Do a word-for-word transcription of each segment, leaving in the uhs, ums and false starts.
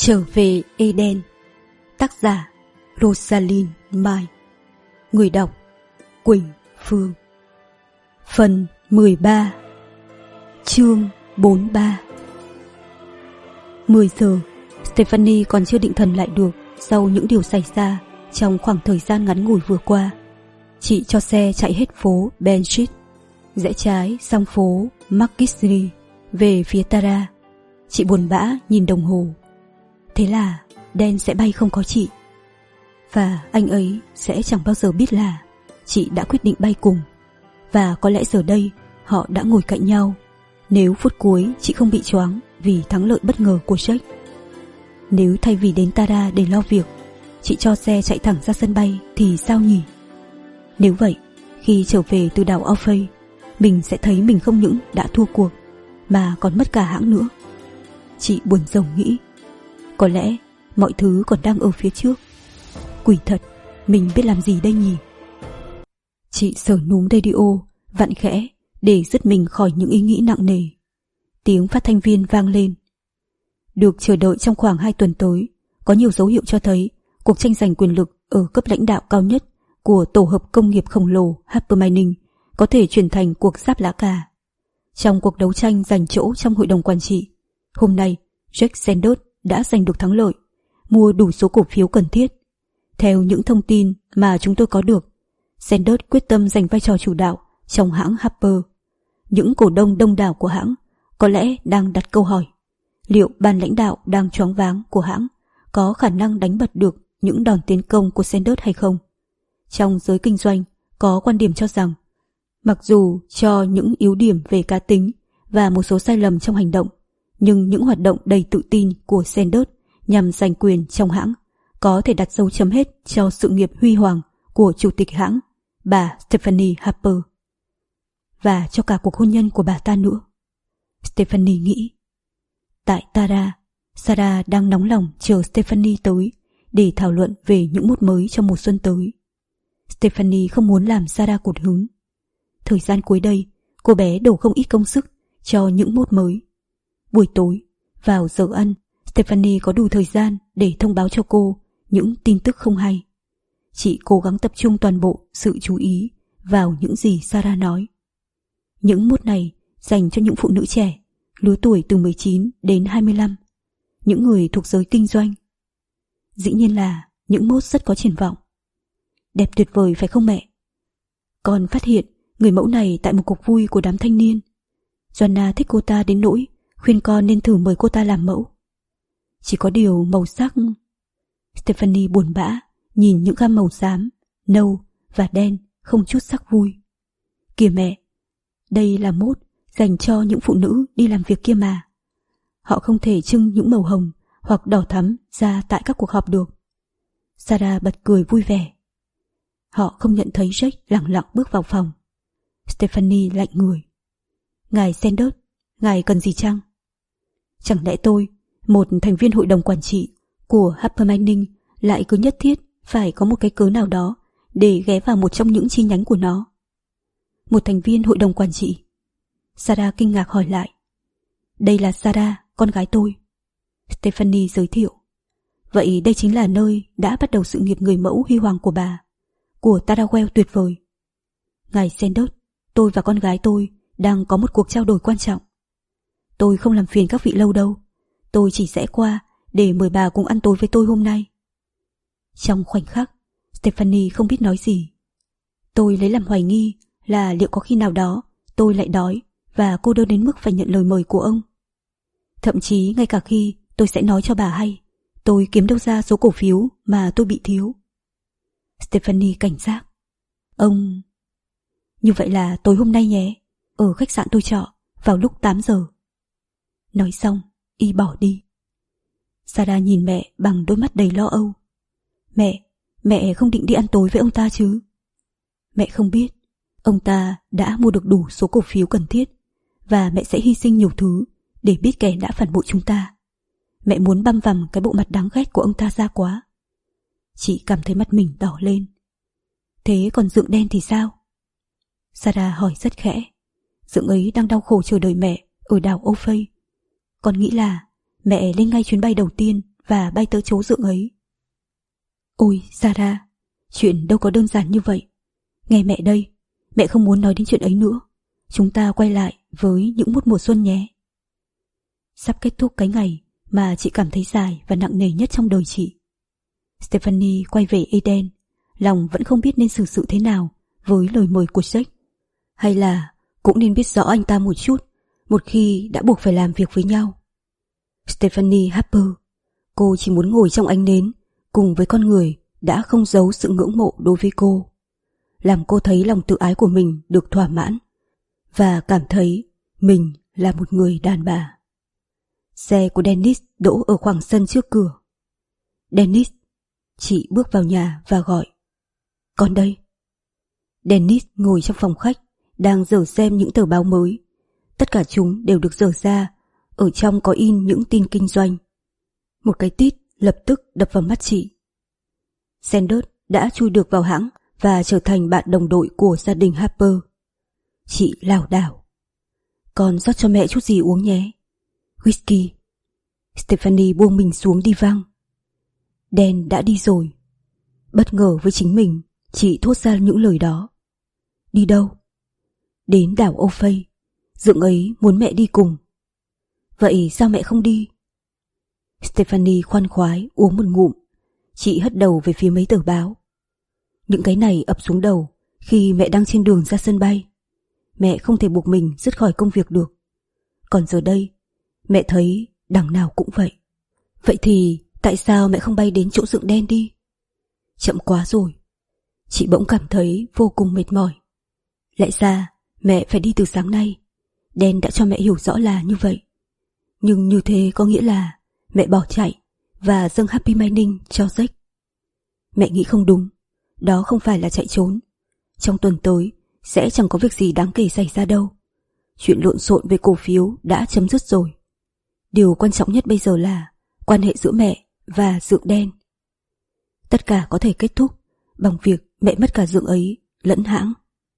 Trở về Eden. Tác giả Rosalind Mai. Người đọc Quỳnh Phương. Phần mười ba. Chương bốn mươi ba. mười giờ, Stephanie còn chưa định thần lại được sau những điều xảy ra trong khoảng thời gian ngắn ngủi vừa qua. Chị cho xe chạy hết phố Benchit, rẽ trái sang phố McKinley về phía Tara. Chị buồn bã nhìn đồng hồ. Thế là Dan sẽ bay không có chị, và anh ấy sẽ chẳng bao giờ biết là chị đã quyết định bay cùng. Và có lẽ giờ đây họ đã ngồi cạnh nhau, nếu phút cuối chị không bị choáng vì thắng lợi bất ngờ của Jack. Nếu thay vì đến Tara để lo việc, chị cho xe chạy thẳng ra sân bay thì sao nhỉ? Nếu vậy, khi trở về từ đảo Orpheus, mình sẽ thấy mình không những đã thua cuộc mà còn mất cả hãng nữa. Chị buồn rầu nghĩ, có lẽ mọi thứ còn đang ở phía trước. Quỷ thật, mình biết làm gì đây nhỉ? Chị sờ núm radio, vặn khẽ để dứt mình khỏi những ý nghĩ nặng nề. Tiếng phát thanh viên vang lên. Được chờ đợi trong khoảng hai tuần tới, có nhiều dấu hiệu cho thấy cuộc tranh giành quyền lực ở cấp lãnh đạo cao nhất của tổ hợp công nghiệp khổng lồ Harper Mining có thể chuyển thành cuộc giáp lá cà. Trong cuộc đấu tranh giành chỗ trong hội đồng quản trị, hôm nay Jack Sanders đã giành được thắng lợi, mua đủ số cổ phiếu cần thiết. Theo những thông tin mà chúng tôi có được, Sanders quyết tâm giành vai trò chủ đạo trong hãng Harper. Những cổ đông đông đảo của hãng có lẽ đang đặt câu hỏi, liệu ban lãnh đạo đang choáng váng của hãng có khả năng đánh bật được những đòn tiến công của Sanders hay không? Trong giới kinh doanh có quan điểm cho rằng, mặc dù cho những yếu điểm về cá tính và một số sai lầm trong hành động, nhưng những hoạt động đầy tự tin của Sanders nhằm giành quyền trong hãng có thể đặt dấu chấm hết cho sự nghiệp huy hoàng của chủ tịch hãng, bà Stephanie Harper, và cho cả cuộc hôn nhân của bà ta nữa. Stephanie nghĩ. Tại Tara, Sarah đang nóng lòng chờ Stephanie tới để thảo luận về những mốt mới trong mùa xuân tới. Stephanie không muốn làm Sarah cụt hứng. Thời gian cuối đây, cô bé đổ không ít công sức cho những mốt mới. Buổi tối, vào giờ ăn, Stephanie có đủ thời gian để thông báo cho cô những tin tức không hay. Chị cố gắng tập trung toàn bộ sự chú ý vào những gì Sarah nói. Những mốt này dành cho những phụ nữ trẻ, lứa tuổi từ mười chín đến hai mươi lăm, những người thuộc giới kinh doanh. Dĩ nhiên là những mốt rất có triển vọng. Đẹp tuyệt vời phải không mẹ? Con phát hiện người mẫu này tại một cuộc vui của đám thanh niên. Joanna thích cô ta đến nỗi khuyên con nên thử mời cô ta làm mẫu. Chỉ có điều màu sắc... Stephanie buồn bã nhìn những gam màu xám, nâu và đen không chút sắc vui. Kìa mẹ, đây là mốt dành cho những phụ nữ đi làm việc kia mà. Họ không thể trưng những màu hồng hoặc đỏ thắm ra tại các cuộc họp được. Sarah bật cười vui vẻ. Họ không nhận thấy Jack lặng lặng bước vào phòng. Stephanie lạnh người. Ngài Sanders, ngài cần gì chăng? Chẳng lẽ tôi, một thành viên hội đồng quản trị của Harper Mining, lại cứ nhất thiết phải có một cái cớ nào đó để ghé vào một trong những chi nhánh của nó? Một thành viên hội đồng quản trị? Sarah kinh ngạc hỏi lại. Đây là Sarah, con gái tôi. Stephanie giới thiệu. Vậy đây chính là nơi đã bắt đầu sự nghiệp người mẫu huy hoàng của bà, của Tarawell tuyệt vời. Ngài Sanders, tôi và con gái tôi đang có một cuộc trao đổi quan trọng. Tôi không làm phiền các vị lâu đâu. Tôi chỉ sẽ qua để mời bà cùng ăn tối với tôi hôm nay. Trong khoảnh khắc, Stephanie không biết nói gì. Tôi lấy làm hoài nghi là liệu có khi nào đó tôi lại đói và cô đơn đến mức phải nhận lời mời của ông. Thậm chí ngay cả khi tôi sẽ nói cho bà hay tôi kiếm đâu ra số cổ phiếu mà tôi bị thiếu. Stephanie cảnh giác. Ông... Như vậy là tối hôm nay nhé, ở khách sạn tôi trọ vào lúc tám giờ. Nói xong, y bỏ đi. Sarah nhìn mẹ bằng đôi mắt đầy lo âu. Mẹ, mẹ không định đi ăn tối với ông ta chứ? Mẹ không biết. Ông ta đã mua được đủ số cổ phiếu cần thiết, và mẹ sẽ hy sinh nhiều thứ để biết kẻ đã phản bội chúng ta. Mẹ muốn băm vằm cái bộ mặt đáng ghét của ông ta ra quá. Chị cảm thấy mặt mình đỏ lên. Thế còn Dượng đen thì sao? Sarah hỏi rất khẽ. Dượng ấy đang đau khổ chờ đợi mẹ ở đảo Orpheus. Con nghĩ là mẹ lên ngay chuyến bay đầu tiên và bay tới chỗ dượng ấy. Ôi Sarah, chuyện đâu có đơn giản như vậy. Nghe mẹ đây, mẹ không muốn nói đến chuyện ấy nữa. Chúng ta quay lại với những một mùa xuân nhé. Sắp kết thúc cái ngày mà chị cảm thấy dài và nặng nề nhất trong đời chị. Stephanie quay về Eden, lòng vẫn không biết nên xử sự thế nào với lời mời của Jack. Hay là cũng nên biết rõ anh ta một chút một khi đã buộc phải làm việc với nhau. Stephanie Harper, cô chỉ muốn ngồi trong ánh nến cùng với con người đã không giấu sự ngưỡng mộ đối với cô, làm cô thấy lòng tự ái của mình được thỏa mãn và cảm thấy mình là một người đàn bà. Xe của Dennis đỗ ở khoảng sân trước cửa. Dennis, chị bước vào nhà và gọi. Con đây. Dennis ngồi trong phòng khách, đang dở xem những tờ báo mới. Tất cả chúng đều được dở ra, ở trong có in những tin kinh doanh. Một cái tít lập tức đập vào mắt chị. Sanders đã chui được vào hãng và trở thành bạn đồng đội của gia đình Harper. Chị lảo đảo. Con rót cho mẹ chút gì uống nhé. Whisky. Stephanie buông mình xuống đi văng. Dan đã đi rồi. Bất ngờ với chính mình, chị thốt ra những lời đó. Đi đâu? Đến đảo Âu Phây. Dượng ấy muốn mẹ đi cùng. Vậy sao mẹ không đi? Stephanie khoan khoái uống một ngụm. Chị hất đầu về phía mấy tờ báo. Những cái này ập xuống đầu khi mẹ đang trên đường ra sân bay. Mẹ không thể buộc mình dứt khỏi công việc được. Còn giờ đây, mẹ thấy đằng nào cũng vậy. Vậy thì tại sao mẹ không bay đến chỗ dượng đen đi? Chậm quá rồi. Chị bỗng cảm thấy vô cùng mệt mỏi. Lẽ ra mẹ phải đi từ sáng nay. Đen đã cho mẹ hiểu rõ là như vậy. Nhưng như thế có nghĩa là mẹ bỏ chạy và dâng Happy Mining cho Jack. Mẹ nghĩ không đúng. Đó không phải là chạy trốn. Trong tuần tới sẽ chẳng có việc gì đáng kể xảy ra đâu. Chuyện lộn xộn về cổ phiếu đã chấm dứt rồi. Điều quan trọng nhất bây giờ là quan hệ giữa mẹ và dượng đen. Tất cả có thể kết thúc bằng việc mẹ mất cả dượng ấy lẫn hãng.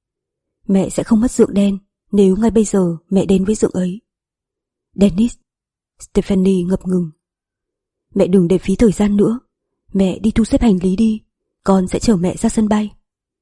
Mẹ sẽ không mất dượng đen nếu ngay bây giờ mẹ đến với dượng ấy. Dennis. Stephanie ngập ngừng. Mẹ đừng để phí thời gian nữa. Mẹ đi thu xếp hành lý đi. Con sẽ chở mẹ ra sân bay.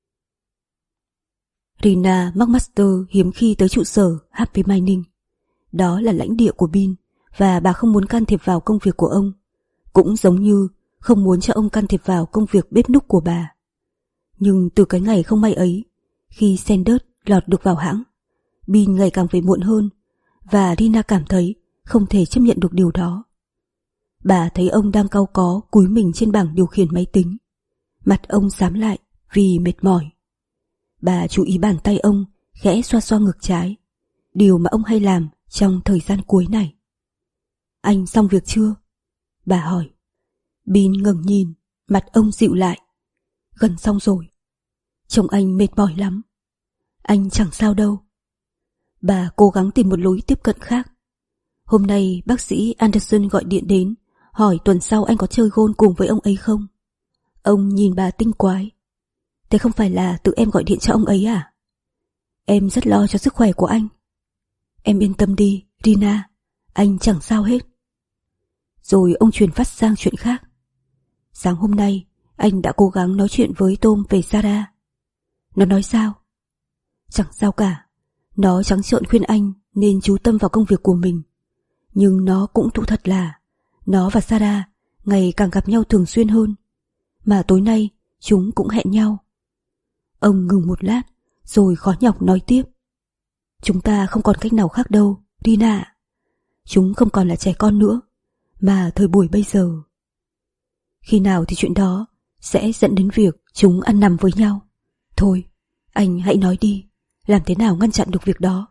Rina McMaster hiếm khi tới trụ sở Happy Mining. Đó là lãnh địa của Bin và bà không muốn can thiệp vào công việc của ông, cũng giống như không muốn cho ông can thiệp vào công việc bếp núc của bà. Nhưng từ cái ngày không may ấy, khi Sanders lọt được vào hãng, Bin ngày càng về muộn hơn và Rina cảm thấy không thể chấp nhận được điều đó. Bà thấy ông đang cau có cúi mình trên bảng điều khiển máy tính. Mặt ông xám lại vì mệt mỏi. Bà chú ý bàn tay ông khẽ xoa xoa ngực trái, điều mà ông hay làm trong thời gian cuối này. Anh xong việc chưa? Bà hỏi. Bin ngẩng nhìn, mặt ông dịu lại. Gần xong rồi. Trông anh mệt mỏi lắm. Anh chẳng sao đâu. Bà cố gắng tìm một lối tiếp cận khác. Hôm nay bác sĩ Anderson gọi điện đến, hỏi tuần sau anh có chơi golf cùng với ông ấy không? Ông nhìn bà tinh quái. Thế không phải là tự em gọi điện cho ông ấy à? Em rất lo cho sức khỏe của anh. Em yên tâm đi, Rina, anh chẳng sao hết. Rồi ông chuyển phát sang chuyện khác. Sáng hôm nay, anh đã cố gắng nói chuyện với Tom về Sarah. Nó nói sao? Chẳng sao cả. Nó trắng trợn khuyên anh nên chú tâm vào công việc của mình. Nhưng nó cũng thú thật là nó và Sarah ngày càng gặp nhau thường xuyên hơn. Mà tối nay chúng cũng hẹn nhau. Ông ngừng một lát rồi khó nhọc nói tiếp. Chúng ta không còn cách nào khác đâu, Rina. Chúng không còn là trẻ con nữa, mà thời buổi bây giờ. Khi nào thì chuyện đó sẽ dẫn đến việc chúng ăn nằm với nhau. Thôi, anh hãy nói đi, làm thế nào ngăn chặn được việc đó?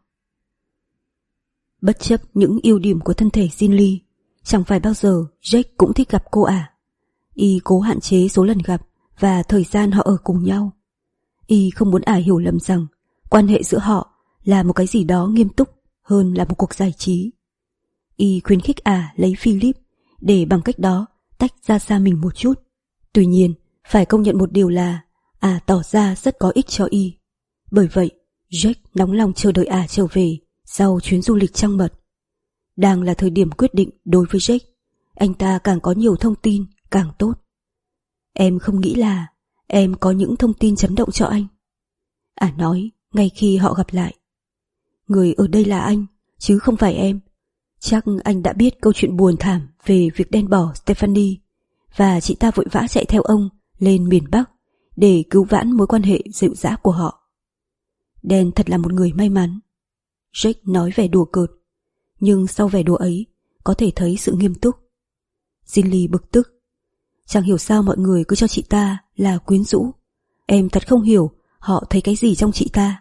Bất chấp những ưu điểm của thân thể Jin Lee, chẳng phải bao giờ Jack cũng thích gặp cô à. Y cố hạn chế số lần gặp và thời gian họ ở cùng nhau. Y không muốn ả hiểu lầm rằng quan hệ giữa họ là một cái gì đó nghiêm túc hơn là một cuộc giải trí. Y khuyến khích ả lấy Philip để bằng cách đó tách ra xa mình một chút. Tuy nhiên, phải công nhận một điều là ả tỏ ra rất có ích cho Y. Bởi vậy, Jack nóng lòng chờ đợi ả trở về sau chuyến du lịch trăng mật. Đang là thời điểm quyết định đối với Jack anh ta càng có nhiều thông tin càng tốt. Em không nghĩ là em có những thông tin chấn động cho anh. Ả nói ngay khi họ gặp lại. Người ở đây là anh, chứ không phải em. Chắc anh đã biết câu chuyện buồn thảm về việc đen bỏ Stephanie, và chị ta vội vã chạy theo ông lên miền Bắc để cứu vãn mối quan hệ dịu dã của họ. Dan thật là một người may mắn, Jake nói vẻ đùa cợt, nhưng sau vẻ đùa ấy có thể thấy sự nghiêm túc. Ginley bực tức. Chẳng hiểu sao mọi người cứ cho chị ta là quyến rũ. Em thật không hiểu họ thấy cái gì trong chị ta.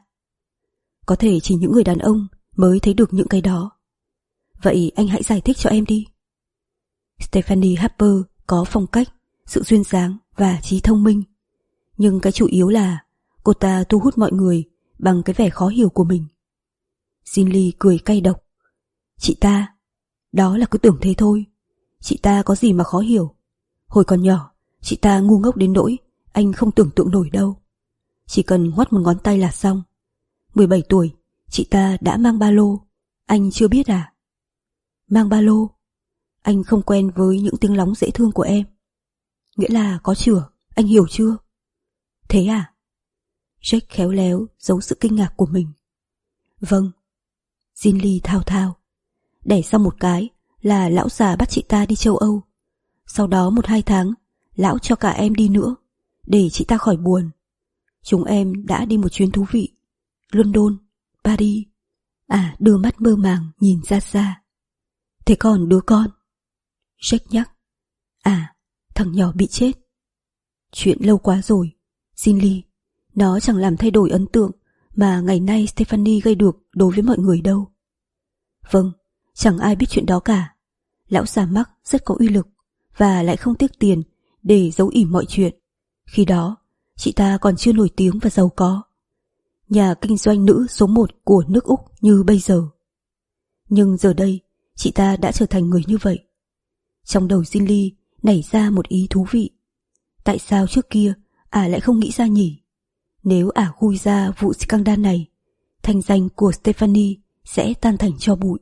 Có thể chỉ những người đàn ông mới thấy được những cái đó. Vậy anh hãy giải thích cho em đi. Stephanie Harper có phong cách, sự duyên dáng và trí thông minh. Nhưng cái chủ yếu là cô ta thu hút mọi người bằng cái vẻ khó hiểu của mình. Ginley cười cay độc. Chị ta, đó là cứ tưởng thế thôi. Chị ta có gì mà khó hiểu. Hồi còn nhỏ, chị ta ngu ngốc đến nỗi anh không tưởng tượng nổi đâu. Chỉ cần ngoắt một ngón tay là xong. mười bảy tuổi, chị ta đã mang ba lô. Anh chưa biết à? Mang ba lô? Anh không quen với những tiếng lóng dễ thương của em. Nghĩa là có chửa, anh hiểu chưa? Thế à? Jake khéo léo giấu sự kinh ngạc của mình. Vâng. Ginley thao thao. Đẻ xong một cái là lão già bắt chị ta đi châu Âu. Sau đó một hai tháng, lão cho cả em đi nữa, để chị ta khỏi buồn. Chúng em đã đi một chuyến thú vị. London, Paris. À, đưa mắt mơ màng nhìn ra xa. Thế còn đứa con? Jake nhắc. À, thằng nhỏ bị chết. Chuyện lâu quá rồi, Ginley. Nó chẳng làm thay đổi ấn tượng mà ngày nay Stephanie gây được đối với mọi người đâu. Vâng, chẳng ai biết chuyện đó cả. Lão già Mark rất có uy lực và lại không tiếc tiền để giấu ỉm mọi chuyện. Khi đó, chị ta còn chưa nổi tiếng và giàu có. Nhà kinh doanh nữ số một của nước Úc như bây giờ. Nhưng giờ đây, chị ta đã trở thành người như vậy. Trong đầu Ginley nảy ra một ý thú vị. Tại sao trước kia ả lại không nghĩ ra nhỉ? Nếu ả khui ra vụ scandal này, thanh danh của Stephanie sẽ tan thành tro bụi.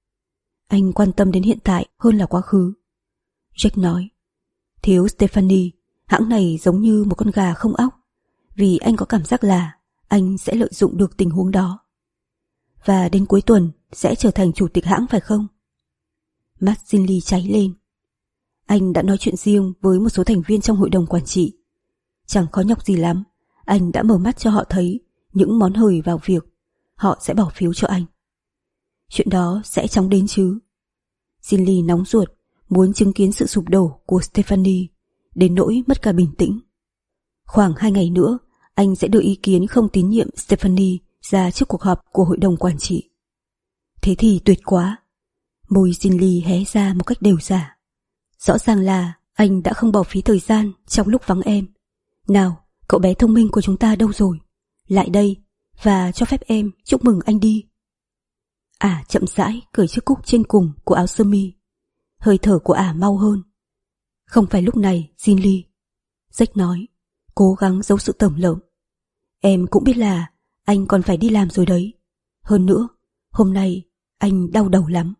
Anh quan tâm đến hiện tại hơn là quá khứ. Jake nói. Thiếu Stephanie, hãng này giống như một con gà không óc, vì anh có cảm giác là anh sẽ lợi dụng được tình huống đó. Và đến cuối tuần sẽ trở thành chủ tịch hãng phải không? Mắt Ginley cháy lên. Anh đã nói chuyện riêng với một số thành viên trong hội đồng quản trị. Chẳng khó nhọc gì lắm, anh đã mở mắt cho họ thấy những món hời vào việc họ sẽ bỏ phiếu cho anh. Chuyện đó sẽ chóng đến chứ. Ginley nóng ruột, muốn chứng kiến sự sụp đổ của Stephanie, đến nỗi mất cả bình tĩnh. Khoảng hai ngày nữa, anh sẽ đưa ý kiến không tín nhiệm Stephanie ra trước cuộc họp của hội đồng quản trị. Thế thì tuyệt quá. Môi Ginley hé ra một cách đều giả. Rõ ràng là anh đã không bỏ phí thời gian trong lúc vắng em. Nào, cậu bé thông minh của chúng ta đâu rồi? Lại đây, và cho phép em chúc mừng anh đi. Ả chậm rãi cởi chiếc cúc trên cùng của áo sơ mi. Hơi thở của Ả mau hơn. Không phải lúc này, Ginley. Jake nói, cố gắng giấu sự tởm lợm. Em cũng biết là anh còn phải đi làm rồi đấy. Hơn nữa, hôm nay anh đau đầu lắm.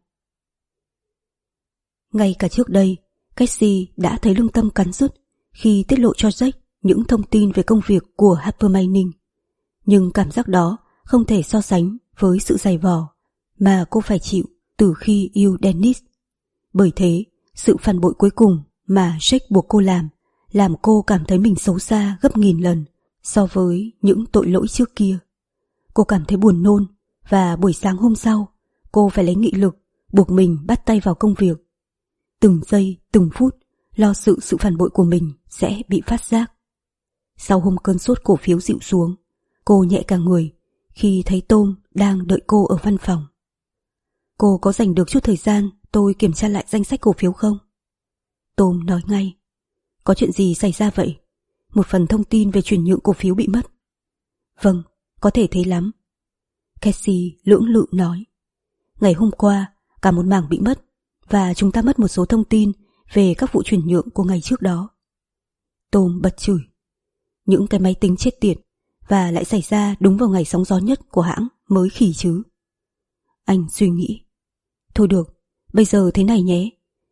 Ngay cả trước đây, Cassie đã thấy lương tâm cắn rứt khi tiết lộ cho Jake những thông tin về công việc của Harper Mining. Nhưng cảm giác đó không thể so sánh với sự dày vò mà cô phải chịu từ khi yêu Dennis. Bởi thế, sự phản bội cuối cùng mà Jake buộc cô làm, làm cô cảm thấy mình xấu xa gấp nghìn lần so với những tội lỗi trước kia. Cô cảm thấy buồn nôn, và buổi sáng hôm sau, cô phải lấy nghị lực buộc mình bắt tay vào công việc. Từng giây, từng phút, lo sự sự phản bội của mình sẽ bị phát giác. Sau hôm cơn sốt cổ phiếu dịu xuống, cô nhẹ cả người khi thấy Tom đang đợi cô ở văn phòng. Cô có dành được chút thời gian tôi kiểm tra lại danh sách cổ phiếu không? Tom nói ngay. Có chuyện gì xảy ra vậy? Một phần thông tin về chuyển nhượng cổ phiếu bị mất. Vâng, có thể thấy lắm. Cassie lưỡng lự nói. Ngày hôm qua, cả một mảng bị mất, và chúng ta mất một số thông tin về các vụ chuyển nhượng của ngày trước đó. Tom bật chửi. Những cái máy tính chết tiệt, và lại xảy ra đúng vào ngày sóng gió nhất của hãng mới khỉ chứ. Anh suy nghĩ. Thôi được, bây giờ thế này nhé.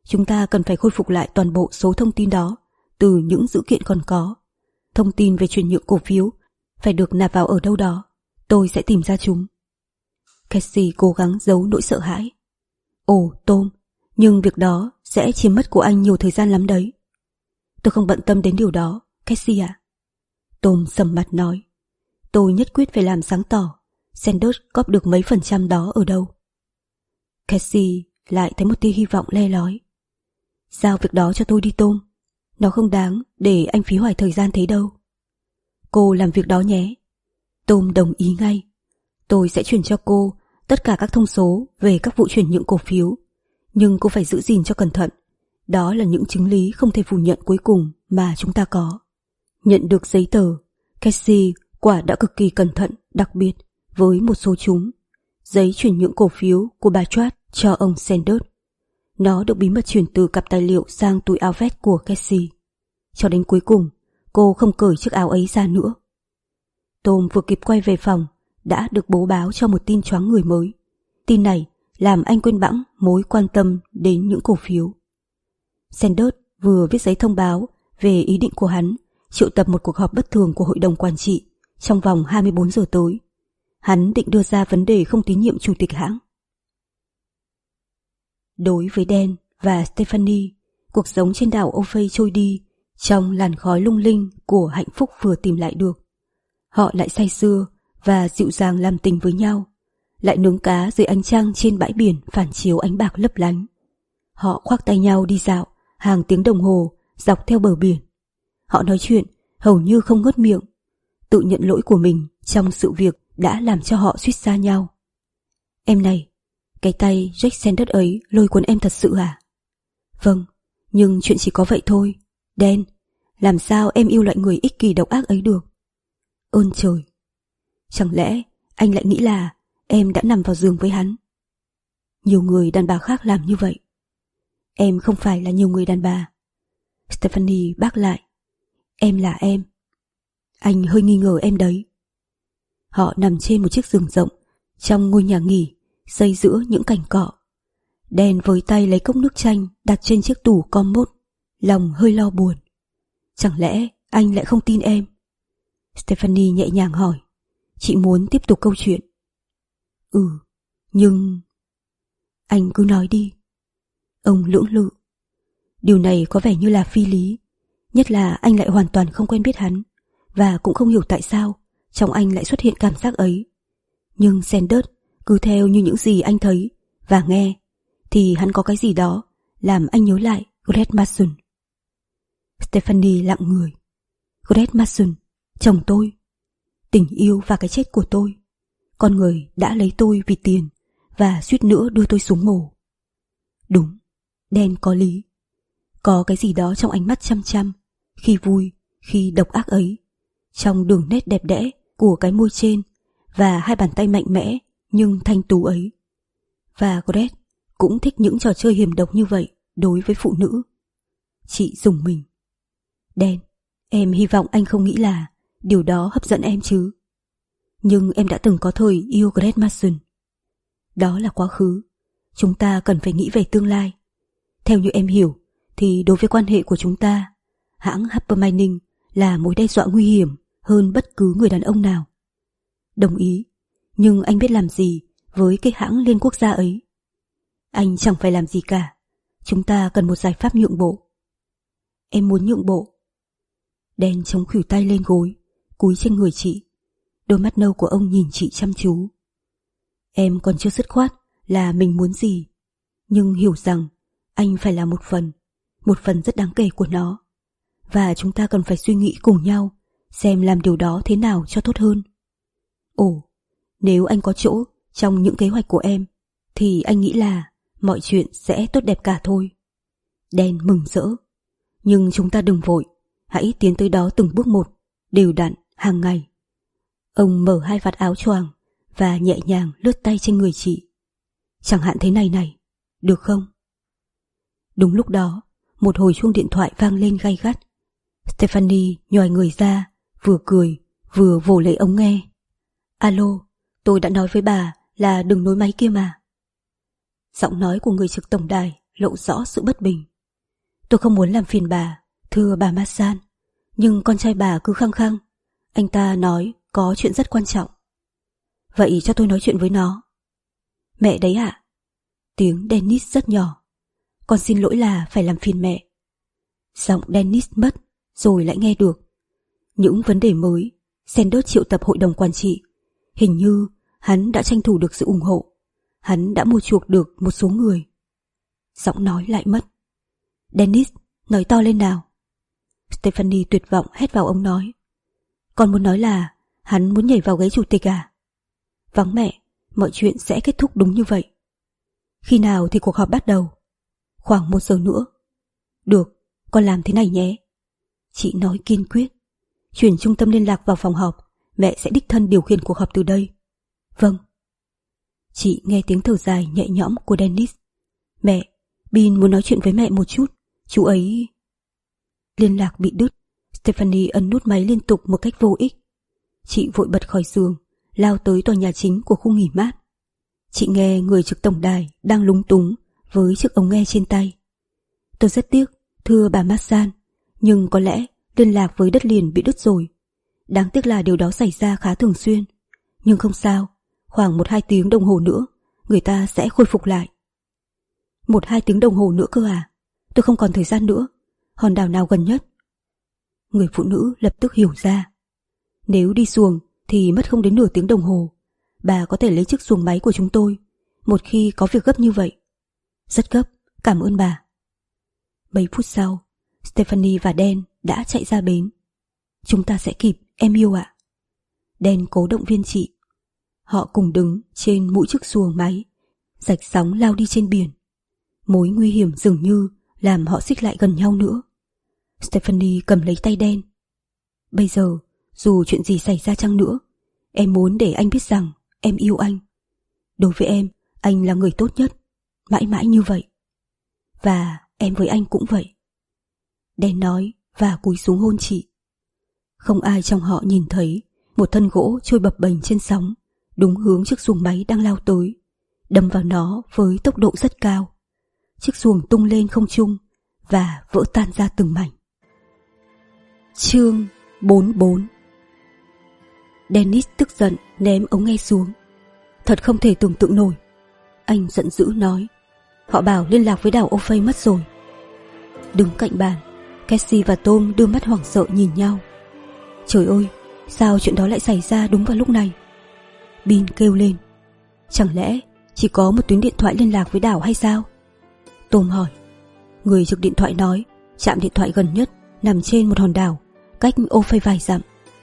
Chúng ta cần phải khôi phục lại toàn bộ số thông tin đó từ những dữ kiện còn có. Thông tin về chuyển nhượng cổ phiếu phải được nạp vào ở đâu đó. Tôi sẽ tìm ra chúng. Cassie cố gắng giấu nỗi sợ hãi. Ồ, Tom, nhưng việc đó sẽ chiếm mất của anh nhiều thời gian lắm đấy. Tôi không bận tâm đến điều đó, Cassie ạ. Tom sầm mặt nói. Tôi nhất quyết phải làm sáng tỏ Sanders góp được mấy phần trăm đó ở đâu. Cassie lại thấy một tia hy vọng le lói. Giao việc đó cho tôi đi Tom. Nó không đáng để anh phí hoài thời gian thế đâu. Cô làm việc đó nhé. Tom đồng ý ngay. Tôi sẽ chuyển cho cô tất cả các thông số về các vụ chuyển nhượng cổ phiếu. Nhưng cô phải giữ gìn cho cẩn thận. Đó là những chứng lý không thể phủ nhận cuối cùng mà chúng ta có. Nhận được giấy tờ, Cassie quả đã cực kỳ cẩn thận, đặc biệt với một số chúng. Giấy chuyển nhượng cổ phiếu của bà Tradd cho ông Sanders. Nó được bí mật chuyển từ cặp tài liệu sang túi áo vest của Cassie. Cho đến cuối cùng, cô không cởi chiếc áo ấy ra nữa. Tom vừa kịp quay về phòng, đã được bố báo cho một tin choáng người mới. Tin này làm anh quên bẵng mối quan tâm đến những cổ phiếu. Sanders vừa viết giấy thông báo về ý định của hắn triệu tập một cuộc họp bất thường của hội đồng quản trị trong vòng hai mươi bốn giờ tới. Hắn định đưa ra vấn đề không tín nhiệm chủ tịch hãng. Đối với Dan và Stephanie, cuộc sống trên đảo Ophei trôi đi trong làn khói lung linh của hạnh phúc vừa tìm lại được. Họ lại say sưa và dịu dàng làm tình với nhau, lại nướng cá dưới ánh trăng trên bãi biển phản chiếu ánh bạc lấp lánh. Họ khoác tay nhau đi dạo hàng tiếng đồng hồ dọc theo bờ biển. Họ nói chuyện hầu như không ngớt miệng, tự nhận lỗi của mình trong sự việc đã làm cho họ suýt xa nhau. Em này, cái tay Jack Sanders ấy lôi cuốn em thật sự à? Vâng, nhưng chuyện chỉ có vậy thôi. Dan, làm sao em yêu loại người ích kỷ độc ác ấy được? Ơn trời! Chẳng lẽ anh lại nghĩ là em đã nằm vào giường với hắn? Nhiều người đàn bà khác làm như vậy. Em không phải là nhiều người đàn bà. Stephanie bác lại. Em là em. Anh hơi nghi ngờ em đấy. Họ nằm trên một chiếc giường rộng trong ngôi nhà nghỉ xây giữa những cành cọ. Dan với tay lấy cốc nước chanh đặt trên chiếc tủ commode, lòng hơi lo buồn. Chẳng lẽ anh lại không tin em? Stephanie nhẹ nhàng hỏi. Chị muốn tiếp tục câu chuyện. Ừ, nhưng... Anh cứ nói đi. Ông lưỡng lự. Điều này có vẻ như là phi lý, nhất là anh lại hoàn toàn không quen biết hắn, và cũng không hiểu tại sao trong anh lại xuất hiện cảm giác ấy. Nhưng Sanders cứ theo như những gì anh thấy và nghe, thì hắn có cái gì đó làm anh nhớ lại Greg Mason. Stephanie lặng người. Greg Mason, chồng tôi, tình yêu và cái chết của tôi, con người đã lấy tôi vì tiền và suýt nữa đưa tôi xuống mồ. Đúng, Dan có lý. Có cái gì đó trong ánh mắt chăm chăm, khi vui, khi độc ác ấy, trong đường nét đẹp đẽ của cái môi trên và hai bàn tay mạnh mẽ nhưng thanh tú ấy. Và Greg cũng thích những trò chơi hiểm độc như vậy đối với phụ nữ. Chị rùng mình. Dan, em hy vọng anh không nghĩ là điều đó hấp dẫn em chứ. Nhưng em đã từng có thời yêu Greg Mason. Đó là quá khứ. Chúng ta cần phải nghĩ về tương lai. Theo như em hiểu, thì đối với quan hệ của chúng ta, hãng Harper Mining là mối đe dọa nguy hiểm hơn bất cứ người đàn ông nào. Đồng ý, nhưng anh biết làm gì với cái hãng liên quốc gia ấy? Anh chẳng phải làm gì cả. Chúng ta cần một giải pháp nhượng bộ. Em muốn nhượng bộ. Dan chống khuỷu tay lên gối, cúi trên người chị. Đôi mắt nâu của ông nhìn chị chăm chú. Em còn chưa dứt khoát là mình muốn gì, nhưng hiểu rằng anh phải là một phần, một phần rất đáng kể của nó. Và chúng ta cần phải suy nghĩ cùng nhau xem làm điều đó thế nào cho tốt hơn. Ồ, nếu anh có chỗ trong những kế hoạch của em, thì anh nghĩ là mọi chuyện sẽ tốt đẹp cả thôi. Dan mừng rỡ. Nhưng chúng ta đừng vội, hãy tiến tới đó từng bước một, đều đặn, hàng ngày. Ông mở hai vạt áo choàng và nhẹ nhàng lướt tay trên người chị. Chẳng hạn thế này này, được không? Đúng lúc đó, một hồi chuông điện thoại vang lên gay gắt. Stephanie nhòi người ra, vừa cười, vừa vồ lấy ống nghe. Alo, tôi đã nói với bà là đừng nối máy kia mà. Giọng nói của người trực tổng đài lộ rõ sự bất bình. Tôi không muốn làm phiền bà, thưa bà Masan, nhưng con trai bà cứ khăng khăng. Anh ta nói có chuyện rất quan trọng. Vậy cho tôi nói chuyện với nó. Mẹ đấy ạ. Tiếng Dennis rất nhỏ. Con xin lỗi là phải làm phiền mẹ. Giọng Dennis mất, rồi lại nghe được. Những vấn đề mới, Sanders triệu tập hội đồng quản trị. Hình như hắn đã tranh thủ được sự ủng hộ. Hắn đã mua chuộc được một số người. Giọng nói lại mất. Dennis, nói to lên nào. Stephanie tuyệt vọng hét vào ông nói. Con muốn nói là hắn muốn nhảy vào ghế chủ tịch à? Vắng mẹ, mọi chuyện sẽ kết thúc đúng như vậy. Khi nào thì cuộc họp bắt đầu? Khoảng một giờ nữa. Được, con làm thế này nhé. Chị nói kiên quyết. Chuyển trung tâm liên lạc vào phòng họp. Mẹ sẽ đích thân điều khiển cuộc họp từ đây. Vâng. Chị nghe tiếng thở dài nhẹ nhõm của Dennis. Mẹ, Bin muốn nói chuyện với mẹ một chút. Chú ấy... Liên lạc bị đứt. Stephanie ấn nút máy liên tục một cách vô ích. Chị vội bật khỏi giường, lao tới tòa nhà chính của khu nghỉ mát. Chị nghe người trực tổng đài đang lúng túng với chiếc ống nghe trên tay. Tôi rất tiếc, thưa bà Masan, nhưng có lẽ liên lạc với đất liền bị đứt rồi. Đáng tiếc là điều đó xảy ra khá thường xuyên. Nhưng không sao, khoảng một hai tiếng đồng hồ nữa, người ta sẽ khôi phục lại. Một hai tiếng đồng hồ nữa cơ à? Tôi không còn thời gian nữa. Hòn đảo nào gần nhất? Người phụ nữ lập tức hiểu ra. Nếu đi xuồng thì mất không đến nửa tiếng đồng hồ. Bà có thể lấy chiếc xuồng máy của chúng tôi một khi có việc gấp như vậy. Rất gấp, cảm ơn bà. Mấy phút sau, Stephanie và Dan đã chạy ra bến. Chúng ta sẽ kịp, em yêu ạ. Dan cố động viên chị. Họ cùng đứng trên mũi chiếc xuồng máy, rạch sóng lao đi trên biển. Mối nguy hiểm dường như làm họ xích lại gần nhau nữa. Stephanie cầm lấy tay Dan. Bây giờ, dù chuyện gì xảy ra chăng nữa, em muốn để anh biết rằng em yêu anh. Đối với em, anh là người tốt nhất, mãi mãi như vậy. Và em với anh cũng vậy. Dan nói và cúi xuống hôn chị. Không ai trong họ nhìn thấy một thân gỗ trôi bập bềnh trên sóng, đúng hướng chiếc xuồng máy đang lao tới, đâm vào nó với tốc độ rất cao. Chiếc xuồng tung lên không trung và vỡ tan ra từng mảnh. Chương bốn mươi bốn. Dennis tức giận ném ống nghe xuống. Thật không thể tưởng tượng nổi. Anh giận dữ nói. Họ bảo liên lạc với đảo Ophei mất rồi. Đứng cạnh bàn, Cassie và Tom đưa mắt hoảng sợ nhìn nhau. Trời ơi, sao chuyện đó lại xảy ra đúng vào lúc này? Bin kêu lên. Chẳng lẽ chỉ có một tuyến điện thoại liên lạc với đảo hay sao? Tom hỏi. Người trực điện thoại nói trạm điện thoại gần nhất nằm trên một hòn đảo cách Ophei vài dặm.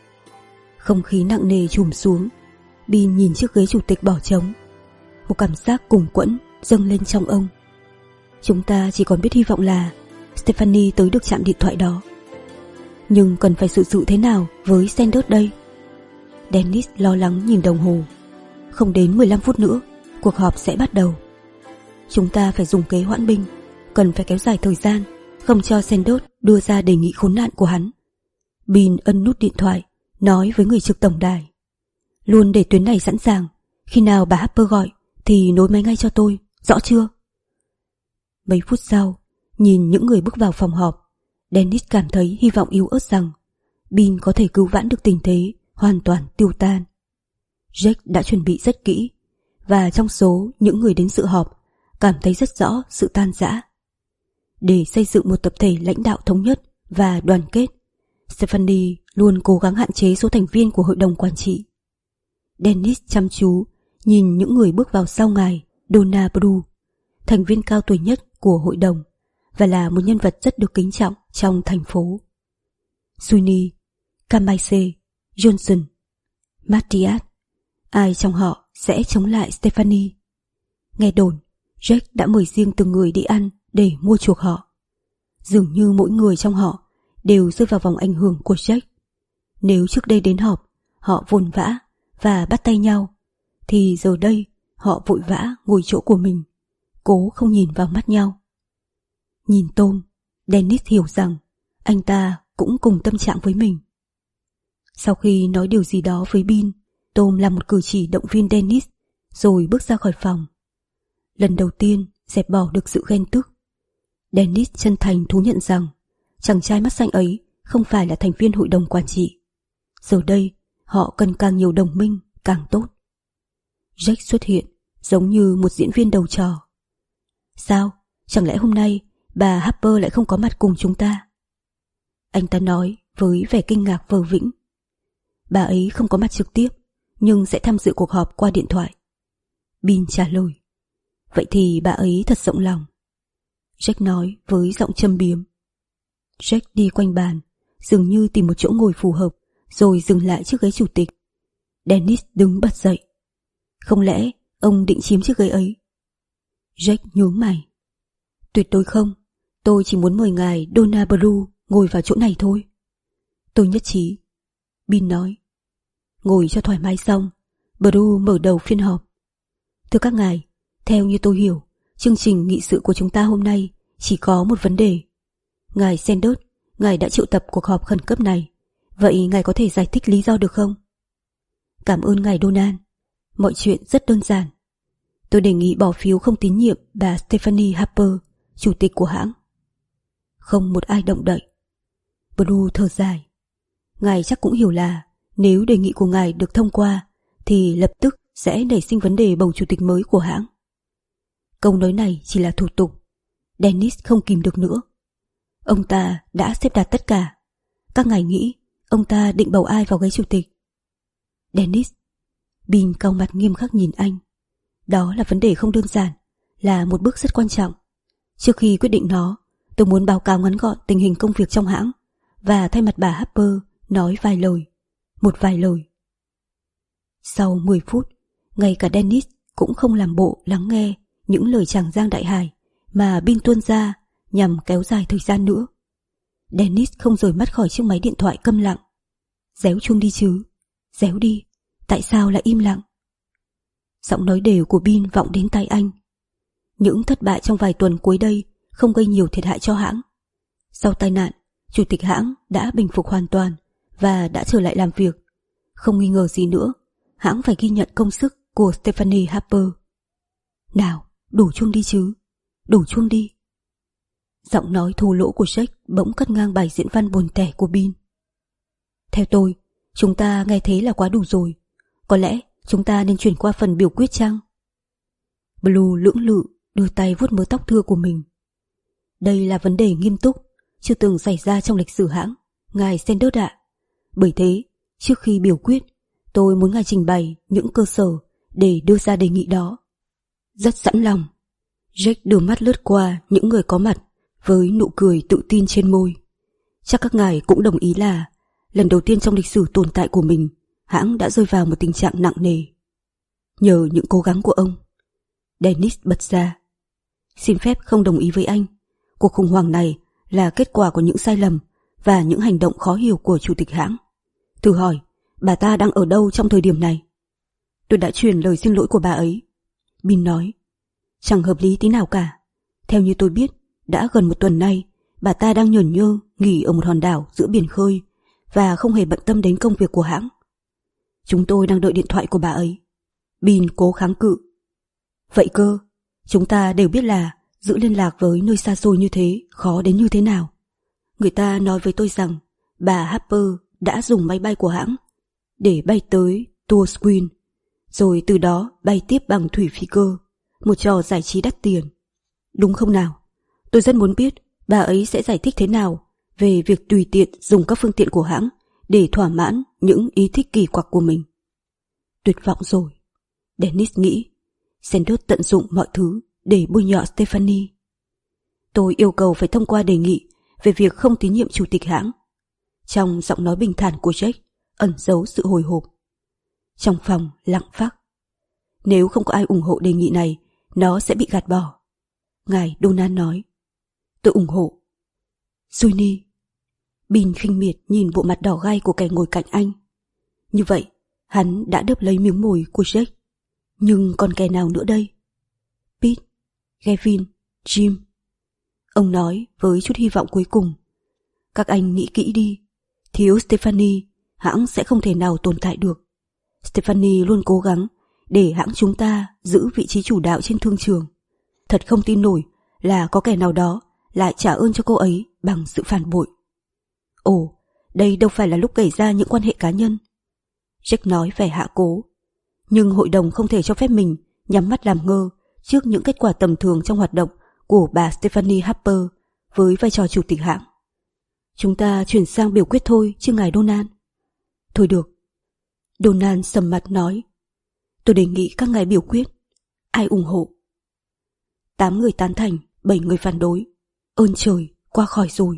Không khí nặng nề trùm xuống. Bin nhìn chiếc ghế chủ tịch bỏ trống. Một cảm giác cùng quẫn dâng lên trong ông. Chúng ta chỉ còn biết hy vọng là Stephanie tới được trạm điện thoại đó. Nhưng cần phải xử sự thế nào với Sanders đây? Dennis lo lắng nhìn đồng hồ. Không đến mười lăm phút nữa, cuộc họp sẽ bắt đầu. Chúng ta phải dùng kế hoãn binh, cần phải kéo dài thời gian, không cho Sanders đưa ra đề nghị khốn nạn của hắn. Bin ấn nút điện thoại, nói với người trực tổng đài. Luôn để tuyến này sẵn sàng, khi nào bà Harper gọi thì nối máy ngay cho tôi, rõ chưa? Mấy phút sau, nhìn những người bước vào phòng họp, Dennis cảm thấy hy vọng yếu ớt rằng Bin có thể cứu vãn được tình thế hoàn toàn tiêu tan. Jack đã chuẩn bị rất kỹ, và trong số những người đến dự họp cảm thấy rất rõ sự tan rã. Để xây dựng một tập thể lãnh đạo thống nhất và đoàn kết, Stephanie luôn cố gắng hạn chế số thành viên của hội đồng quản trị. Dennis chăm chú nhìn những người bước vào sau ngài Donna Bru, thành viên cao tuổi nhất của hội đồng và là một nhân vật rất được kính trọng trong thành phố. Sweeney, Camaise, Johnson, Matthias, ai trong họ sẽ chống lại Stephanie? Nghe đồn, Jack đã mời riêng từng người đi ăn để mua chuộc họ. Dường như mỗi người trong họ đều rơi vào vòng ảnh hưởng của Jack. Nếu trước đây đến họp, họ vồn vã và bắt tay nhau, thì giờ đây họ vội vã ngồi chỗ của mình, cố không nhìn vào mắt nhau. Nhìn Tom, Dennis hiểu rằng anh ta cũng cùng tâm trạng với mình. Sau khi nói điều gì đó với Bin, Tom làm một cử chỉ động viên Dennis rồi bước ra khỏi phòng. Lần đầu tiên dẹp bỏ được sự ghen tức Dennis chân thành thú nhận rằng chàng trai mắt xanh ấy không phải là thành viên hội đồng quản trị. Giờ đây, họ cần càng nhiều đồng minh càng tốt. Jack xuất hiện giống như một diễn viên đầu trò. Sao? Chẳng lẽ hôm nay bà Harper lại không có mặt cùng chúng ta? Anh ta nói với vẻ kinh ngạc vờ vĩnh. Bà ấy không có mặt trực tiếp, nhưng sẽ tham dự cuộc họp qua điện thoại. Bean trả lời. Vậy thì bà ấy thật rộng lòng. Jack nói với giọng châm biếm. Jack đi quanh bàn, dường như tìm một chỗ ngồi phù hợp, rồi dừng lại trước ghế chủ tịch. Dennis đứng bật dậy. Không lẽ ông định chiếm chiếc ghế ấy? Jack nhướng mày. Tuyệt đối không, tôi chỉ muốn mời ngài Donna Blue ngồi vào chỗ này thôi. Tôi nhất trí. Bean nói. Ngồi cho thoải mái xong, Blue mở đầu phiên họp. Thưa các ngài, theo như tôi hiểu, chương trình nghị sự của chúng ta hôm nay chỉ có một vấn đề. Ngài Sanders, ngài đã triệu tập cuộc họp khẩn cấp này, vậy ngài có thể giải thích lý do được không? Cảm ơn ngài Donald. Mọi chuyện rất đơn giản. Tôi đề nghị bỏ phiếu không tín nhiệm bà Stephanie Harper, chủ tịch của hãng. Không một ai động đậy. Blue thở dài. Ngài chắc cũng hiểu là nếu đề nghị của ngài được thông qua thì lập tức sẽ nảy sinh vấn đề bầu chủ tịch mới của hãng. Câu nói này chỉ là thủ tục. Dennis không kìm được nữa. Ông ta đã xếp đặt tất cả. Các ngài nghĩ ông ta định bầu ai vào ghế chủ tịch? Dennis. Bean cau mặt nghiêm khắc nhìn anh. Đó là vấn đề không đơn giản, là một bước rất quan trọng. Trước khi quyết định nó, tôi muốn báo cáo ngắn gọn tình hình công việc trong hãng và thay mặt bà Harper nói vài lời. Một vài lời. Sau mười phút, ngay cả Dennis cũng không làm bộ lắng nghe những lời chàng giang đại hài mà Bean tuôn ra nhằm kéo dài thời gian nữa. Dennis không rời mắt khỏi chiếc máy điện thoại câm lặng. Réo chuông đi chứ. Réo đi. Tại sao lại im lặng? Giọng nói đều của Bean vọng đến tai anh. Những thất bại trong vài tuần cuối đây không gây nhiều thiệt hại cho hãng. Sau tai nạn, chủ tịch hãng đã bình phục hoàn toàn và đã trở lại làm việc. Không nghi ngờ gì nữa, hãng phải ghi nhận công sức của Stephanie Harper. Nào, đổ chuông đi chứ. Đổ chuông đi. Giọng nói thô lỗ của Jack bỗng cắt ngang bài diễn văn buồn tẻ của Bean. Theo tôi, chúng ta nghe thế là quá đủ rồi. Có lẽ chúng ta nên chuyển qua phần biểu quyết chăng? Blue lưỡng lự đưa tay vuốt mớ tóc thưa của mình. Đây là vấn đề nghiêm túc, chưa từng xảy ra trong lịch sử hãng, ngài Sanders ạ. Bởi thế, trước khi biểu quyết, tôi muốn ngài trình bày những cơ sở để đưa ra đề nghị đó. Rất sẵn lòng. Jack đưa mắt lướt qua những người có mặt với nụ cười tự tin trên môi. Chắc các ngài cũng đồng ý là lần đầu tiên trong lịch sử tồn tại của mình, hãng đã rơi vào một tình trạng nặng nề. Nhờ những cố gắng của ông. Dennis bật ra. Xin phép không đồng ý với anh. Cuộc khủng hoảng này là kết quả của những sai lầm và những hành động khó hiểu của chủ tịch hãng. Thử hỏi, bà ta đang ở đâu trong thời điểm này? Tôi đã truyền lời xin lỗi của bà ấy. Bean nói. Chẳng hợp lý tí nào cả. Theo như tôi biết, đã gần một tuần nay, bà ta đang nhởn nhơ nghỉ ở một hòn đảo giữa biển khơi và không hề bận tâm đến công việc của hãng. Chúng tôi đang đợi điện thoại của bà ấy. Bean cố kháng cự. Vậy cơ, chúng ta đều biết là giữ liên lạc với nơi xa xôi như thế khó đến như thế nào. Người ta nói với tôi rằng bà Harper đã dùng máy bay của hãng để bay tới Torsquin, rồi từ đó bay tiếp bằng thủy phi cơ, một trò giải trí đắt tiền. Đúng không nào? Tôi rất muốn biết bà ấy sẽ giải thích thế nào về việc tùy tiện dùng các phương tiện của hãng để thỏa mãn những ý thích kỳ quặc của mình. Tuyệt vọng rồi. Dennis nghĩ. Sanders tận dụng mọi thứ để bôi nhọ Stephanie. Tôi yêu cầu phải thông qua đề nghị về việc không tín nhiệm chủ tịch hãng. Trong giọng nói bình thản của Jack ẩn giấu sự hồi hộp. Trong phòng lặng phắc. Nếu không có ai ủng hộ đề nghị này, nó sẽ bị gạt bỏ. Ngài Donald nói. Tôi ủng hộ. Juni. Bean khinh miệt nhìn bộ mặt đỏ gai của kẻ ngồi cạnh anh. Như vậy, hắn đã đớp lấy miếng mồi của Jack. Nhưng còn kẻ nào nữa đây? Pete, Gavin, Jim. Ông nói với chút hy vọng cuối cùng. Các anh nghĩ kỹ đi. Thiếu Stephanie, hãng sẽ không thể nào tồn tại được. Stephanie luôn cố gắng để hãng chúng ta giữ vị trí chủ đạo trên thương trường. Thật không tin nổi là có kẻ nào đó lại trả ơn cho cô ấy bằng sự phản bội. Ồ, đây đâu phải là lúc kể ra những quan hệ cá nhân. Jack nói vẻ hạ cố. Nhưng hội đồng không thể cho phép mình nhắm mắt làm ngơ trước những kết quả tầm thường trong hoạt động của bà Stephanie Harper với vai trò chủ tịch hãng. Chúng ta chuyển sang biểu quyết thôi chứ ngài Donald. Thôi được. Donald sầm mặt nói. Tôi đề nghị các ngài biểu quyết. Ai ủng hộ? Tám người tán thành, bảy người phản đối. Ơn trời, qua khỏi rồi.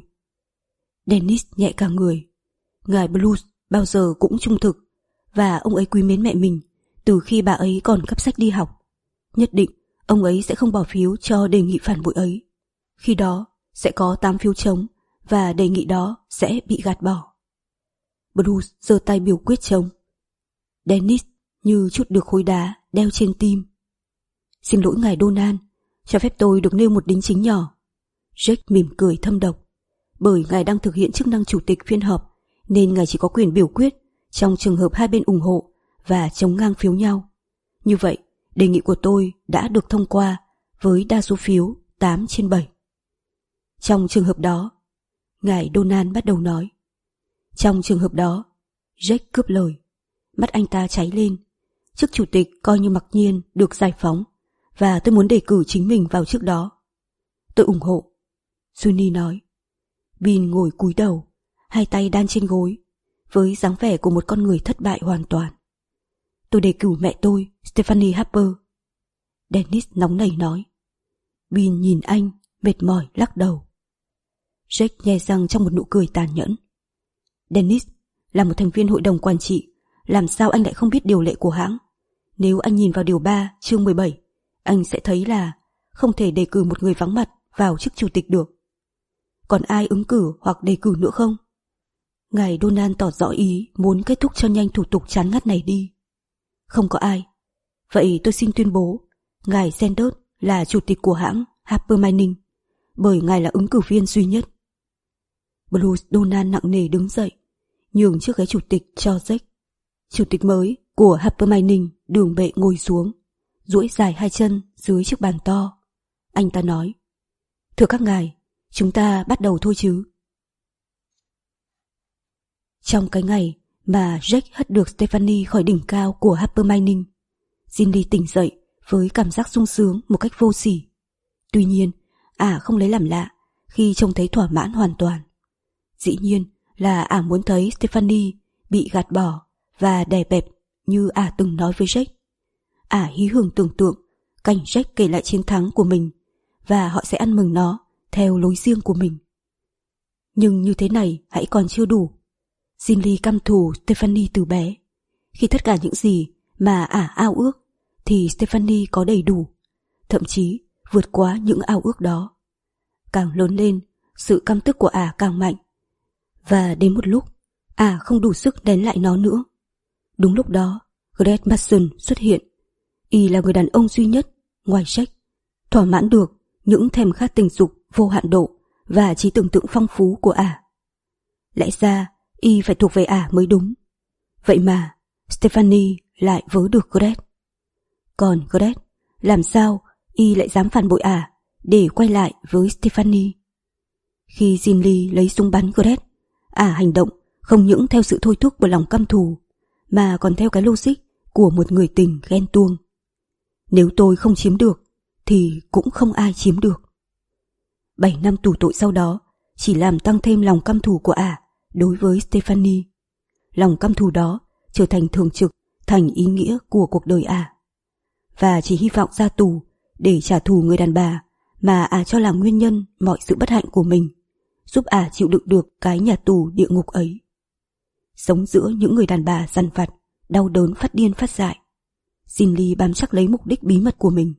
Dennis nhẹ cả người. Ngài Blues bao giờ cũng trung thực, và ông ấy quý mến mẹ mình từ khi bà ấy còn cắp sách đi học. Nhất định ông ấy sẽ không bỏ phiếu cho đề nghị phản bội ấy. Khi đó sẽ có tám phiếu chống và đề nghị đó sẽ bị gạt bỏ. Bruce giơ tay biểu quyết chống. Dennis như chút được khối đá đeo trên tim. Xin lỗi ngài Donald, cho phép tôi được nêu một đính chính nhỏ. Jack mỉm cười thâm độc. Bởi ngài đang thực hiện chức năng chủ tịch phiên họp nên ngài chỉ có quyền biểu quyết trong trường hợp hai bên ủng hộ và chống ngang phiếu nhau. Như vậy, đề nghị của tôi đã được thông qua với đa số phiếu tám trên bảy. Trong trường hợp đó, ngài Donald bắt đầu nói. Trong trường hợp đó, Jack cướp lời. Mắt anh ta cháy lên. Chức chủ tịch coi như mặc nhiên được giải phóng, và tôi muốn đề cử chính mình vào trước đó. Tôi ủng hộ, Sunny nói. Bean ngồi cúi đầu, hai tay đan trên gối, với dáng vẻ của một con người thất bại hoàn toàn. Tôi đề cử mẹ tôi, Stephanie Harper. Dennis nóng nảy nói. Bean nhìn anh, mệt mỏi lắc đầu. Jack nhe răng trong một nụ cười tàn nhẫn. Dennis là một thành viên hội đồng quản trị, làm sao anh lại không biết điều lệ của hãng? Nếu anh nhìn vào điều ba chương mười bảy, anh sẽ thấy là không thể đề cử một người vắng mặt vào chức chủ tịch được. Còn ai ứng cử hoặc đề cử nữa không? Ngài Donald tỏ rõ ý muốn kết thúc cho nhanh thủ tục chán ngắt này đi. Không có ai. Vậy tôi xin tuyên bố ngài Sanders là chủ tịch của hãng Harper Mining, bởi ngài là ứng cử viên duy nhất. Bruce Donald nặng nề đứng dậy, nhường chiếc ghế chủ tịch cho Jack. Chủ tịch mới của Harper Mining đường bệ ngồi xuống, duỗi dài hai chân dưới chiếc bàn to. Anh ta nói. Thưa các ngài, chúng ta bắt đầu thôi chứ. Trong cái ngày mà Jack hất được Stephanie khỏi đỉnh cao của Harper Mining, Ginny tỉnh dậy với cảm giác sung sướng một cách vô sỉ. Tuy nhiên, ả không lấy làm lạ khi trông thấy thỏa mãn hoàn toàn. Dĩ nhiên là ả muốn thấy Stephanie bị gạt bỏ và đè bẹp như ả từng nói với Jack. Ả hí hưởng tưởng tượng cảnh Jack kể lại chiến thắng của mình và họ sẽ ăn mừng nó theo lối riêng của mình. Nhưng như thế này hãy còn chưa đủ. Ginny căm thù Stephanie từ bé. Khi tất cả những gì mà ả ao ước thì Stephanie có đầy đủ, thậm chí vượt quá những ao ước đó. Càng lớn lên, sự căm tức của ả càng mạnh. Và đến một lúc, ả không đủ sức nén lại nó nữa. Đúng lúc đó, Greg Mason xuất hiện. Y là người đàn ông duy nhất, ngoài Jack, thỏa mãn được những thèm khát tình dục vô hạn độ và trí tưởng tượng phong phú của ả. Lẽ ra, y phải thuộc về ả mới đúng. Vậy mà, Stephanie lại vớ được Greg. Còn Greg, làm sao y lại dám phản bội ả để quay lại với Stephanie? Khi Ginny lấy súng bắn Greg, ả hành động không những theo sự thôi thúc của lòng căm thù, mà còn theo cái logic của một người tình ghen tuông. Nếu tôi không chiếm được, thì cũng không ai chiếm được. Bảy năm tù tội sau đó chỉ làm tăng thêm lòng căm thù của ả đối với Stephanie. Lòng căm thù đó trở thành thường trực, thành ý nghĩa của cuộc đời ả. Và chỉ hy vọng ra tù để trả thù người đàn bà mà ả cho là nguyên nhân mọi sự bất hạnh của mình, giúp ả chịu đựng được cái nhà tù địa ngục ấy. Sống giữa những người đàn bà dằn vặt, đau đớn phát điên phát dại, Ginny bám chắc lấy mục đích bí mật của mình.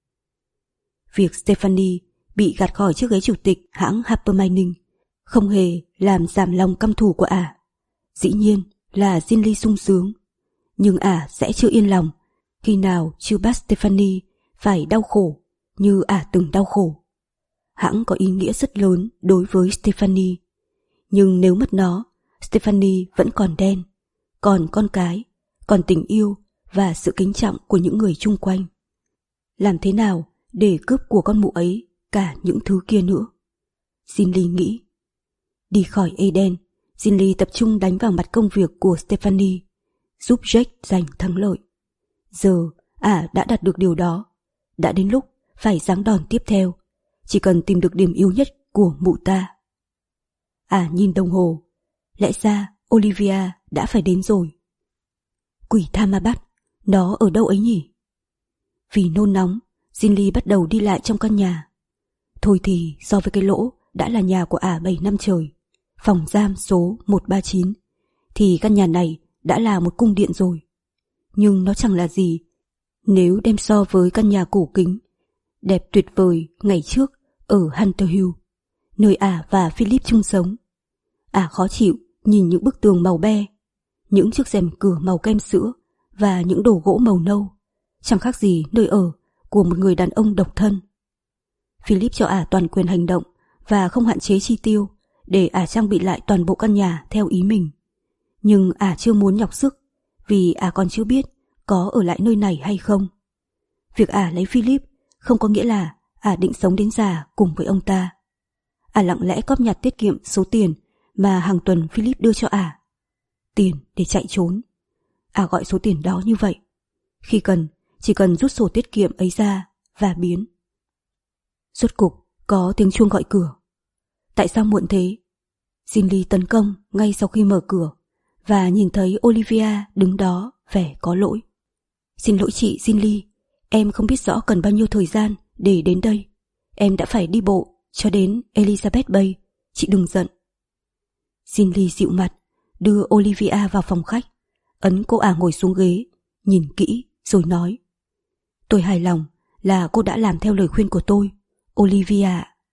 Việc Stephanie bị gạt khỏi chiếc ghế chủ tịch hãng Harper Mining không hề làm giảm lòng căm thù của ả. Dĩ nhiên là Ginny sung sướng, nhưng ả sẽ chưa yên lòng khi nào chưa bắt Stephanie phải đau khổ như ả từng đau khổ. Hãng có ý nghĩa rất lớn đối với Stephanie, nhưng nếu mất nó, Stephanie vẫn còn đen, còn con cái, còn tình yêu và sự kính trọng của những người chung quanh. Làm thế nào để cướp của con mụ ấy cả những thứ kia nữa? Zinli nghĩ. Đi khỏi Eden, Zinli tập trung đánh vào mặt công việc của Stephanie, giúp Jack giành thắng lợi. Giờ, ả đã đạt được điều đó. Đã đến lúc phải giáng đòn tiếp theo, chỉ cần tìm được điểm yếu nhất của mụ ta. Ả nhìn đồng hồ, lẽ ra Olivia đã phải đến rồi. Quỷ tha ma bắt, nó ở đâu ấy nhỉ? Vì nôn nóng, Zinli bắt đầu đi lại trong căn nhà. Thôi thì so với cái lỗ đã là nhà của ả bảy năm trời, phòng giam số một ba chín, thì căn nhà này đã là một cung điện rồi. Nhưng nó chẳng là gì nếu đem so với căn nhà cổ kính, đẹp tuyệt vời ngày trước ở Hunter Hill, nơi ả và Philip chung sống. Ả khó chịu nhìn những bức tường màu be, những chiếc rèm cửa màu kem sữa và những đồ gỗ màu nâu, chẳng khác gì nơi ở của một người đàn ông độc thân. Philip cho ả toàn quyền hành động và không hạn chế chi tiêu để ả trang bị lại toàn bộ căn nhà theo ý mình. Nhưng ả chưa muốn nhọc sức vì ả còn chưa biết có ở lại nơi này hay không. Việc ả lấy Philip không có nghĩa là ả định sống đến già cùng với ông ta. Ả lặng lẽ cóp nhặt tiết kiệm số tiền mà hàng tuần Philip đưa cho ả. Tiền để chạy trốn. Ả gọi số tiền đó như vậy. Khi cần, chỉ cần rút sổ tiết kiệm ấy ra và biến. Rốt cục có tiếng chuông gọi cửa. Tại sao muộn thế? Zinli tấn công ngay sau khi mở cửa và nhìn thấy Olivia đứng đó vẻ có lỗi. Xin lỗi chị Zinli, em không biết rõ cần bao nhiêu thời gian để đến đây. Em đã phải đi bộ cho đến Elizabeth Bay, chị đừng giận. Zinli dịu mặt, đưa Olivia vào phòng khách, ấn cô ả ngồi xuống ghế, nhìn kỹ rồi nói. Tôi hài lòng là cô đã làm theo lời khuyên của tôi, Olivia.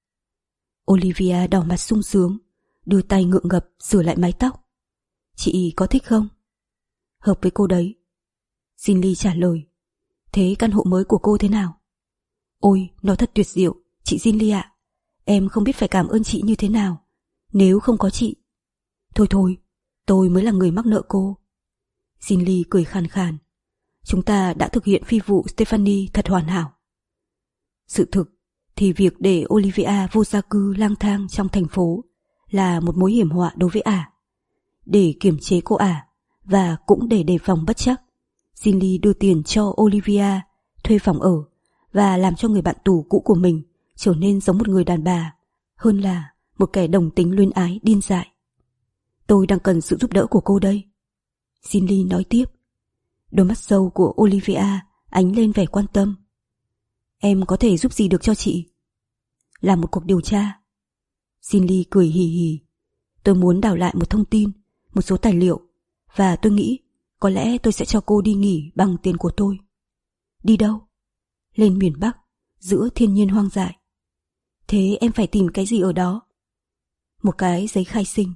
Olivia đỏ mặt sung sướng, đưa tay ngượng ngập sửa lại mái tóc. Chị có thích không? Hợp với cô đấy. Zinli trả lời. Thế căn hộ mới của cô thế nào? Ôi, nó thật tuyệt diệu, chị Zinli ạ. Em không biết phải cảm ơn chị như thế nào nếu không có chị. Thôi thôi, tôi mới là người mắc nợ cô. Zinli cười khàn khàn. Chúng ta đã thực hiện phi vụ Stephanie thật hoàn hảo. Sự thực thì việc để Olivia vô gia cư lang thang trong thành phố là một mối hiểm họa đối với ả. Để kiềm chế cô ả và cũng để đề phòng bất trắc, Zinli đưa tiền cho Olivia thuê phòng ở và làm cho người bạn tù cũ của mình trở nên giống một người đàn bà hơn là một kẻ đồng tính luyến ái điên dại. Tôi đang cần sự giúp đỡ của cô đây. Zinli nói tiếp. Đôi mắt sâu của Olivia ánh lên vẻ quan tâm. Em có thể giúp gì được cho chị? Làm một cuộc điều tra. Zinli cười hì hì. Tôi muốn đào lại một thông tin, một số tài liệu, và tôi nghĩ có lẽ tôi sẽ cho cô đi nghỉ bằng tiền của tôi. Đi đâu? Lên miền Bắc, giữa thiên nhiên hoang dại. Thế em phải tìm cái gì ở đó? Một cái giấy khai sinh.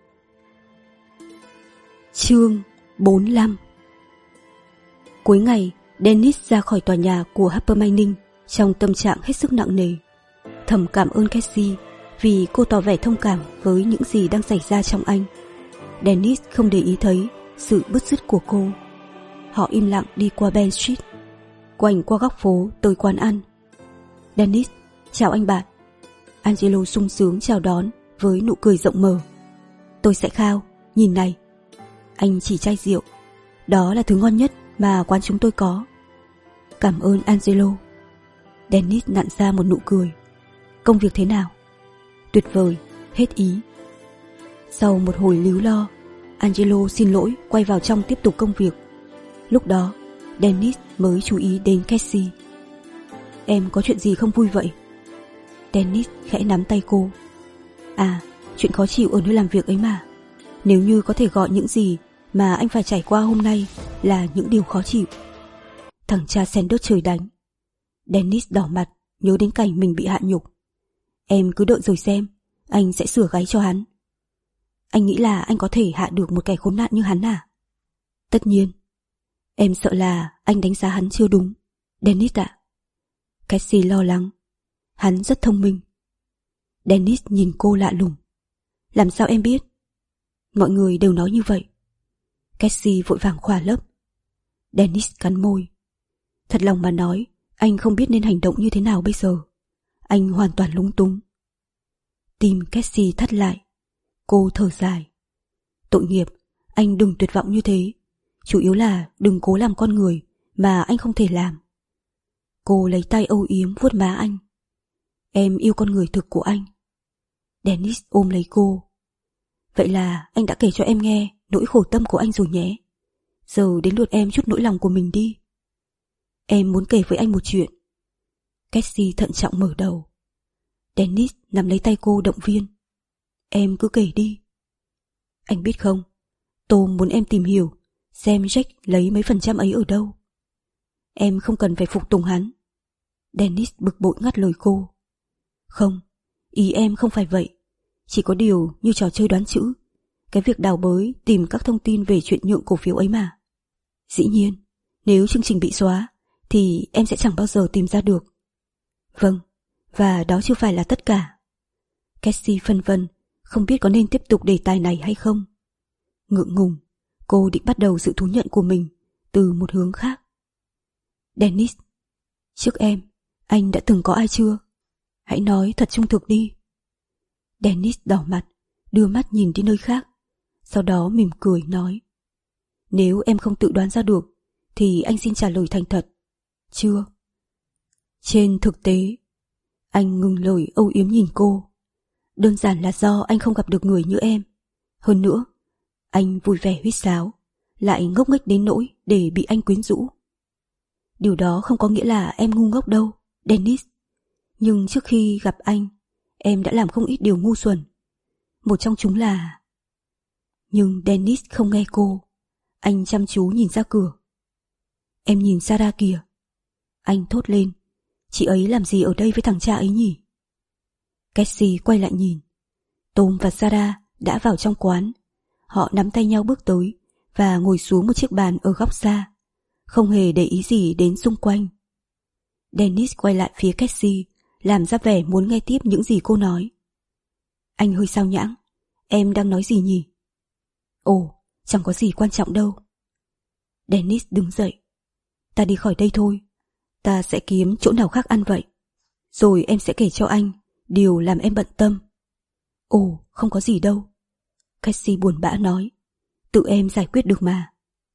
Chương bốn mươi lăm. Cuối ngày, Dennis ra khỏi tòa nhà của Harper Mining trong tâm trạng hết sức nặng nề. Thầm cảm ơn Cassie vì cô tỏ vẻ thông cảm với những gì đang xảy ra trong anh. Dennis không để ý thấy sự bứt rứt của cô. Họ im lặng đi qua Ben Street, quanh qua góc phố tới quán ăn. Dennis, chào anh bạn. Angelo sung sướng chào đón với nụ cười rộng mở. Tôi sẽ khao, nhìn này. Anh chỉ chai rượu. Đó là thứ ngon nhất mà quán chúng tôi có. Cảm ơn Angelo. Dennis nặn ra một nụ cười. Công việc thế nào? Tuyệt vời, hết ý. Sau một hồi líu lo, Angelo xin lỗi quay vào trong tiếp tục công việc. Lúc đó, Dennis mới chú ý đến Cassie. Em có chuyện gì không vui vậy? Dennis khẽ nắm tay cô. À, chuyện khó chịu ở nơi làm việc ấy mà. Nếu như có thể gọi những gì mà anh phải trải qua hôm nay là những điều khó chịu. Thằng cha Sanders trời đánh. Dennis đỏ mặt, nhớ đến cảnh mình bị hạ nhục. Em cứ đợi rồi xem, anh sẽ sửa gáy cho hắn. Anh nghĩ là anh có thể hạ được một kẻ khốn nạn như hắn à? Tất nhiên. Em sợ là anh đánh giá hắn chưa đúng, Dennis ạ. Cassie lo lắng. Hắn rất thông minh. Dennis nhìn cô lạ lùng. Làm sao em biết? Mọi người đều nói như vậy. Cassie vội vàng khỏa lấp. Dennis cắn môi. Thật lòng mà nói, anh không biết nên hành động như thế nào bây giờ. Anh hoàn toàn lúng túng. Tim Cassie thắt lại. Cô thở dài. Tội nghiệp, anh đừng tuyệt vọng như thế. Chủ yếu là đừng cố làm con người mà anh không thể làm. Cô lấy tay âu yếm vuốt má anh. Em yêu con người thực của anh. Dennis ôm lấy cô. Vậy là anh đã kể cho em nghe nỗi khổ tâm của anh rồi nhé. Giờ đến lượt em chút nỗi lòng của mình đi. Em muốn kể với anh một chuyện. Cassie thận trọng mở đầu. Dennis nắm lấy tay cô động viên. Em cứ kể đi. Anh biết không, Tom muốn em tìm hiểu xem Jack lấy mấy phần trăm ấy ở đâu. Em không cần phải phục tùng hắn. Dennis bực bội ngắt lời cô. Không, ý em không phải vậy. Chỉ có điều như trò chơi đoán chữ, cái việc đào bới tìm các thông tin về chuyện nhượng cổ phiếu ấy mà. Dĩ nhiên, nếu chương trình bị xóa thì em sẽ chẳng bao giờ tìm ra được. Vâng, và đó chưa phải là tất cả. Cassie phân vân, không biết có nên tiếp tục đề tài này hay không. Ngượng ngùng, cô định bắt đầu sự thú nhận của mình từ một hướng khác. Dennis, trước em, anh đã từng có ai chưa? Hãy nói thật trung thực đi. Dennis đỏ mặt, đưa mắt nhìn đi nơi khác, sau đó mỉm cười nói. Nếu em không tự đoán ra được, thì anh xin trả lời thành thật. Chưa. Trên thực tế, anh ngừng lời âu yếm nhìn cô. Đơn giản là do anh không gặp được người như em. Hơn nữa, anh vui vẻ huýt sáo, lại ngốc nghếch đến nỗi để bị anh quyến rũ. Điều đó không có nghĩa là em ngu ngốc đâu, Dennis. Nhưng trước khi gặp anh, em đã làm không ít điều ngu xuẩn. Một trong chúng là... Nhưng Dennis không nghe cô. Anh chăm chú nhìn ra cửa. Em nhìn Sarah kìa. Anh thốt lên. Chị ấy làm gì ở đây với thằng cha ấy nhỉ? Cassie quay lại nhìn. Tom và Sarah đã vào trong quán. Họ nắm tay nhau bước tới và ngồi xuống một chiếc bàn ở góc xa, không hề để ý gì đến xung quanh. Dennis quay lại phía Cassie, làm ra vẻ muốn nghe tiếp những gì cô nói. Anh hơi sao nhãng. Em đang nói gì nhỉ? Ồ, chẳng có gì quan trọng đâu. Dennis đứng dậy. Ta đi khỏi đây thôi. Ta sẽ kiếm chỗ nào khác ăn vậy. Rồi em sẽ kể cho anh điều làm em bận tâm. Ồ, không có gì đâu. Cassie buồn bã nói. Tự em giải quyết được mà.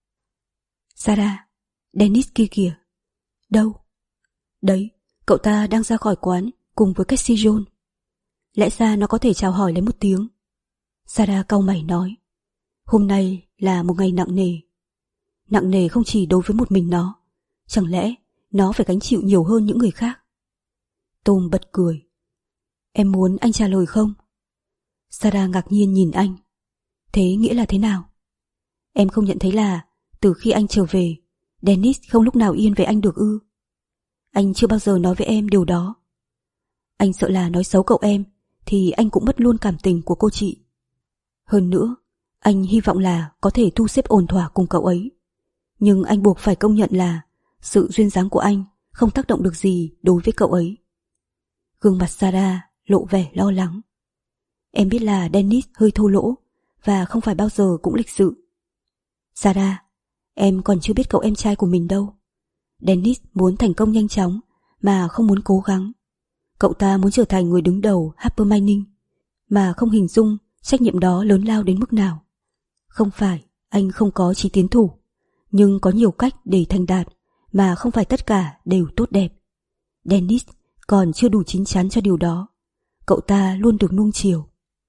Sarah, Dennis kia kìa. Đâu? Đấy, cậu ta đang ra khỏi quán cùng với Cassie John. Lẽ ra nó có thể chào hỏi lấy một tiếng. Sarah cau mày nói. Hôm nay là một ngày nặng nề. Nặng nề không chỉ đối với một mình nó. Chẳng lẽ nó phải gánh chịu nhiều hơn những người khác? Tom bật cười. Em muốn anh trả lời không? Sarah ngạc nhiên nhìn anh. Thế nghĩa là thế nào? Em không nhận thấy là từ khi anh trở về, Dennis không lúc nào yên về anh được ư? Anh chưa bao giờ nói với em điều đó. Anh sợ là nói xấu cậu em thì anh cũng mất luôn cảm tình của cô chị. Hơn nữa, anh hy vọng là có thể thu xếp ổn thỏa cùng cậu ấy. Nhưng anh buộc phải công nhận là sự duyên dáng của anh không tác động được gì đối với cậu ấy. Gương mặt Sarah lộ vẻ lo lắng. Em biết là Dennis hơi thô lỗ và không phải bao giờ cũng lịch sự. Sarah, em còn chưa biết cậu em trai của mình đâu. Dennis muốn thành công nhanh chóng mà không muốn cố gắng. Cậu ta muốn trở thành người đứng đầu Harper Mining mà không hình dung trách nhiệm đó lớn lao đến mức nào. Không phải anh không có chí tiến thủ, nhưng có nhiều cách để thành đạt mà không phải tất cả đều tốt đẹp. Dennis còn chưa đủ chín chắn cho điều đó. Cậu ta luôn được nuông chiều.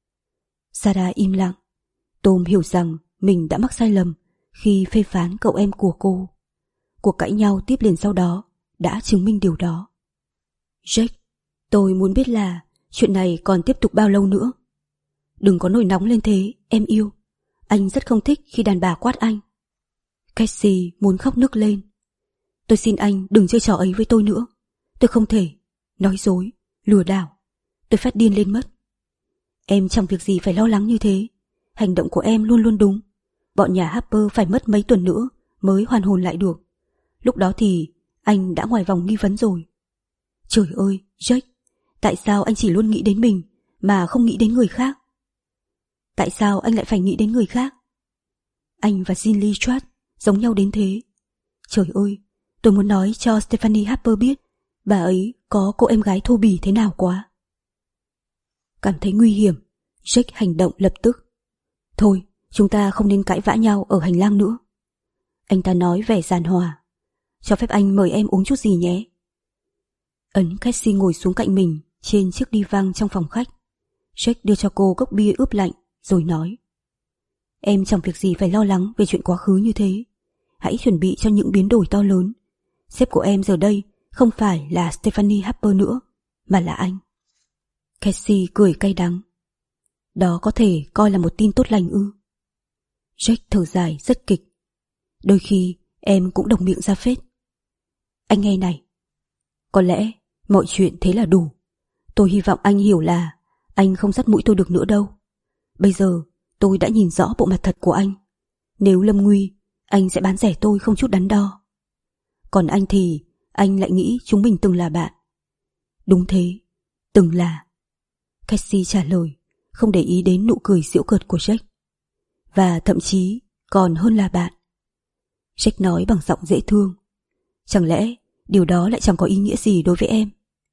Sarah im lặng. Tom hiểu rằng mình đã mắc sai lầm khi phê phán cậu em của cô. Cuộc cãi nhau tiếp liền sau đó đã chứng minh điều đó. Jack, tôi muốn biết là chuyện này còn tiếp tục bao lâu nữa. Đừng có nổi nóng lên thế, em yêu. Anh rất không thích khi đàn bà quát anh. Cassie muốn khóc nức lên. Tôi xin anh đừng chơi trò ấy với tôi nữa. Tôi không thể. Nói dối, lừa đảo. Tôi phát điên lên mất. Em chẳng việc gì phải lo lắng như thế. Hành động của em luôn luôn đúng. Bọn nhà Harper phải mất mấy tuần nữa mới hoàn hồn lại được. Lúc đó thì anh đã ngoài vòng nghi vấn rồi. Trời ơi, Jack, tại sao anh chỉ luôn nghĩ đến mình mà không nghĩ đến người khác? Tại sao anh lại phải nghĩ đến người khác? Anh và Jean Lee Schwartz giống nhau đến thế. Trời ơi, tôi muốn nói cho Stephanie Harper biết bà ấy có cô em gái thô bỉ thế nào quá. Cảm thấy nguy hiểm, Jack hành động lập tức. Thôi, chúng ta không nên cãi vã nhau ở hành lang nữa. Anh ta nói vẻ giàn hòa. Cho phép anh mời em uống chút gì nhé. Ấn Cassie ngồi xuống cạnh mình trên chiếc đi văng trong phòng khách. Jack đưa cho cô cốc bia ướp lạnh rồi nói: Em chẳng việc gì phải lo lắng về chuyện quá khứ như thế. Hãy chuẩn bị cho những biến đổi to lớn. Sếp của em giờ đây không phải là Stephanie Harper nữa, mà là anh. Cassie cười cay đắng. Đó có thể coi là một tin tốt lành ư? Jack thở dài rất kịch. Đôi khi em cũng đồng miệng ra phết. Anh nghe này, có lẽ mọi chuyện thế là đủ. Tôi hy vọng anh hiểu là anh không dắt mũi tôi được nữa đâu. Bây giờ tôi đã nhìn rõ bộ mặt thật của anh. Nếu lâm nguy, anh sẽ bán rẻ tôi không chút đắn đo. Còn anh thì anh lại nghĩ chúng mình từng là bạn. Đúng thế, từng là. Cassie trả lời, không để ý đến nụ cười giễu cợt của Jack. Và thậm chí còn hơn là bạn. Jack nói bằng giọng dễ thương. Chẳng lẽ điều đó lại chẳng có ý nghĩa gì đối với em?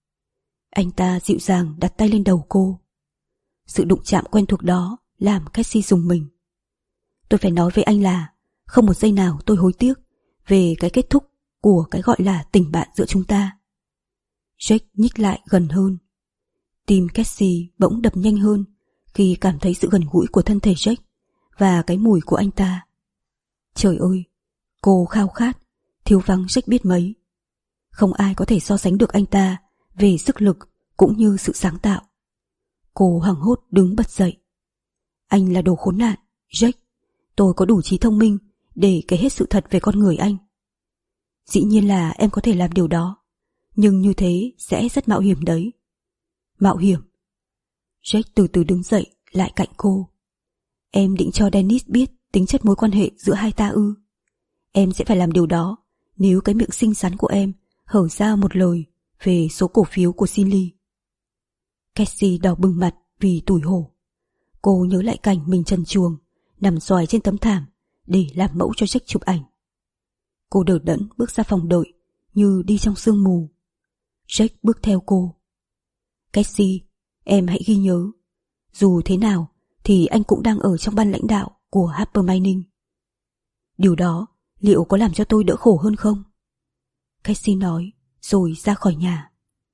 Anh ta dịu dàng đặt tay lên đầu cô. Sự đụng chạm quen thuộc đó làm Cassie rùng mình. Tôi phải nói với anh là không một giây nào tôi hối tiếc về cái kết thúc của cái gọi là tình bạn giữa chúng ta. Jack nhích lại gần hơn. Tim Cassie bỗng đập nhanh hơn khi cảm thấy sự gần gũi của thân thể Jack và cái mùi của anh ta. Trời ơi, cô khao khát, thiếu vắng Jack biết mấy. Không ai có thể so sánh được anh ta về sức lực cũng như sự sáng tạo. Cô hoảng hốt đứng bật dậy. Anh là đồ khốn nạn, Jack. Tôi có đủ trí thông minh để kể hết sự thật về con người anh. Dĩ nhiên là em có thể làm điều đó, nhưng như thế sẽ rất mạo hiểm đấy. Mạo hiểm? Jack từ từ đứng dậy lại cạnh cô. Em định cho Dennis biết tính chất mối quan hệ giữa hai ta ư? Em sẽ phải làm điều đó nếu cái miệng xinh xắn của em hở ra một lời về số cổ phiếu của Sinley. Cassie đỏ bừng mặt vì tủi hổ. Cô nhớ lại cảnh mình trần truồng nằm xoài trên tấm thảm để làm mẫu cho Jack chụp ảnh. Cô đờ đẫn bước ra phòng đợi như đi trong sương mù. Jack bước theo cô. Cassie, em hãy ghi nhớ, dù thế nào thì anh cũng đang ở trong ban lãnh đạo của Harper Mining. Điều đó liệu có làm cho tôi đỡ khổ hơn không? Cassie nói rồi ra khỏi nhà.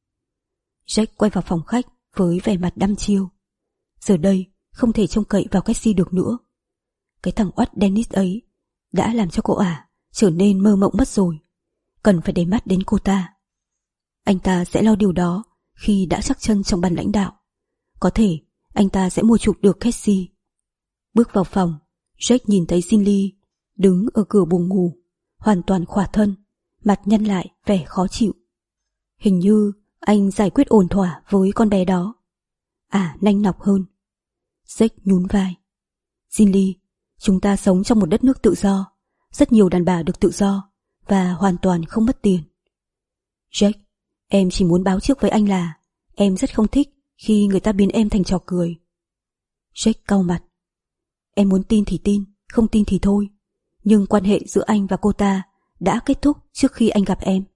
Jack quay vào phòng khách với vẻ mặt đăm chiêu. Giờ đây không thể trông cậy vào Cassie được nữa. Cái thằng oắt Dennis ấy đã làm cho cô ả trở nên mơ mộng mất rồi. Cần phải để mắt đến cô ta. Anh ta sẽ lo điều đó khi đã chắc chân trong ban lãnh đạo. Có thể anh ta sẽ mua chuộc được Cassie. Bước vào phòng, Jack nhìn thấy Sinley đứng ở cửa buồng ngủ, hoàn toàn khỏa thân, mặt nhăn lại vẻ khó chịu. Hình như anh giải quyết ổn thỏa với con bé đó. À, nanh nọc hơn. Jack nhún vai. Sinley, chúng ta sống trong một đất nước tự do. Rất nhiều đàn bà được tự do và hoàn toàn không mất tiền. Jack, em chỉ muốn báo trước với anh là em rất không thích khi người ta biến em thành trò cười. Jack cau mặt. Em muốn tin thì tin, không tin thì thôi. Nhưng quan hệ giữa anh và cô ta đã kết thúc trước khi anh gặp em.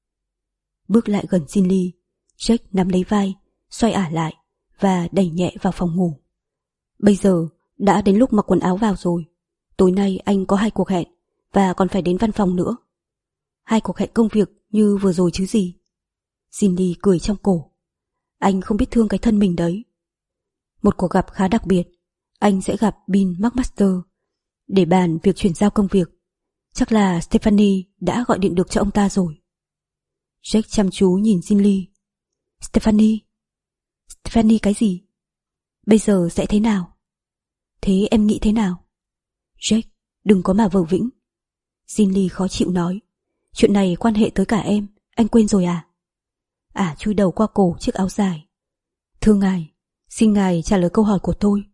Bước lại gần Sinley, Jack nắm lấy vai, xoay ả lại và đẩy nhẹ vào phòng ngủ. Bây giờ đã đến lúc mặc quần áo vào rồi. Tối nay anh có hai cuộc hẹn và còn phải đến văn phòng nữa. Hai cuộc hẹn công việc như vừa rồi chứ gì. Cindy cười trong cổ. Anh không biết thương cái thân mình đấy. Một cuộc gặp khá đặc biệt. Anh sẽ gặp Bill McMaster để bàn việc chuyển giao công việc. Chắc là Stephanie đã gọi điện được cho ông ta rồi. Jack chăm chú nhìn Cindy. Stephanie? Stephanie cái gì? Bây giờ sẽ thế nào? Thế em nghĩ thế nào? Jack, đừng có mà vờ vĩnh. Cindy khó chịu nói. Chuyện này quan hệ tới cả em, anh quên rồi à? Ả chui đầu qua cổ chiếc áo dài. Thưa ngài, xin ngài trả lời câu hỏi của tôi.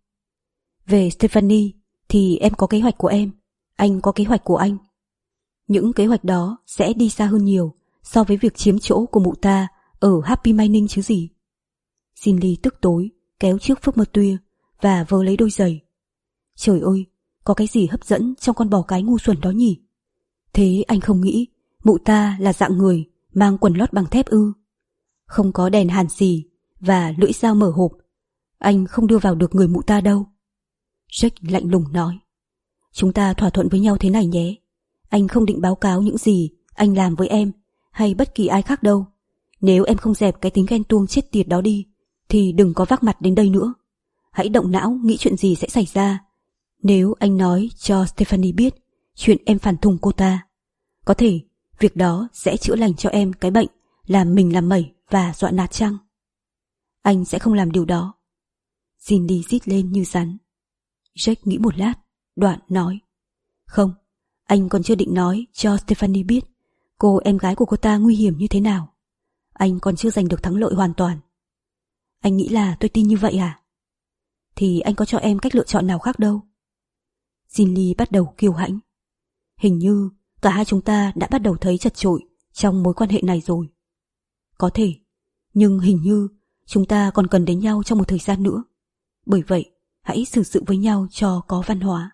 Về Stephanie thì em có kế hoạch của em, anh có kế hoạch của anh. Những kế hoạch đó sẽ đi xa hơn nhiều so với việc chiếm chỗ của mụ ta ở Happy Mining chứ gì. Cindy tức tối kéo chiếc phước mơ tuya và vơ lấy đôi giày. Trời ơi, có cái gì hấp dẫn trong con bò cái ngu xuẩn đó nhỉ? Thế anh không nghĩ mụ ta là dạng người mang quần lót bằng thép ư? Không có đèn hàn xì và lưỡi dao mở hộp. Anh không đưa vào được người mụ ta đâu. Jack lạnh lùng nói. Chúng ta thỏa thuận với nhau thế này nhé. Anh không định báo cáo những gì anh làm với em hay bất kỳ ai khác đâu. Nếu em không dẹp cái tính ghen tuông chết tiệt đó đi thì đừng có vác mặt đến đây nữa. Hãy động não nghĩ chuyện gì sẽ xảy ra nếu anh nói cho Stephanie biết chuyện em phản thùng cô ta. Có thể việc đó sẽ chữa lành cho em cái bệnh làm mình làm mẩy và dọa nạt chăng? Anh sẽ không làm điều đó. Cindy rít lên như rắn. Jack nghĩ một lát, đoạn nói. Không, anh còn chưa định nói cho Stephanie biết cô em gái của cô ta nguy hiểm như thế nào. Anh còn chưa giành được thắng lợi hoàn toàn. Anh nghĩ là tôi tin như vậy à? Thì anh có cho em cách lựa chọn nào khác đâu. Cindy bắt đầu kiêu hãnh. Hình như cả hai chúng ta đã bắt đầu thấy chật chội trong mối quan hệ này rồi. Có thể, nhưng hình như chúng ta còn cần đến nhau trong một thời gian nữa. Bởi vậy, hãy xử sự với nhau cho có văn hóa.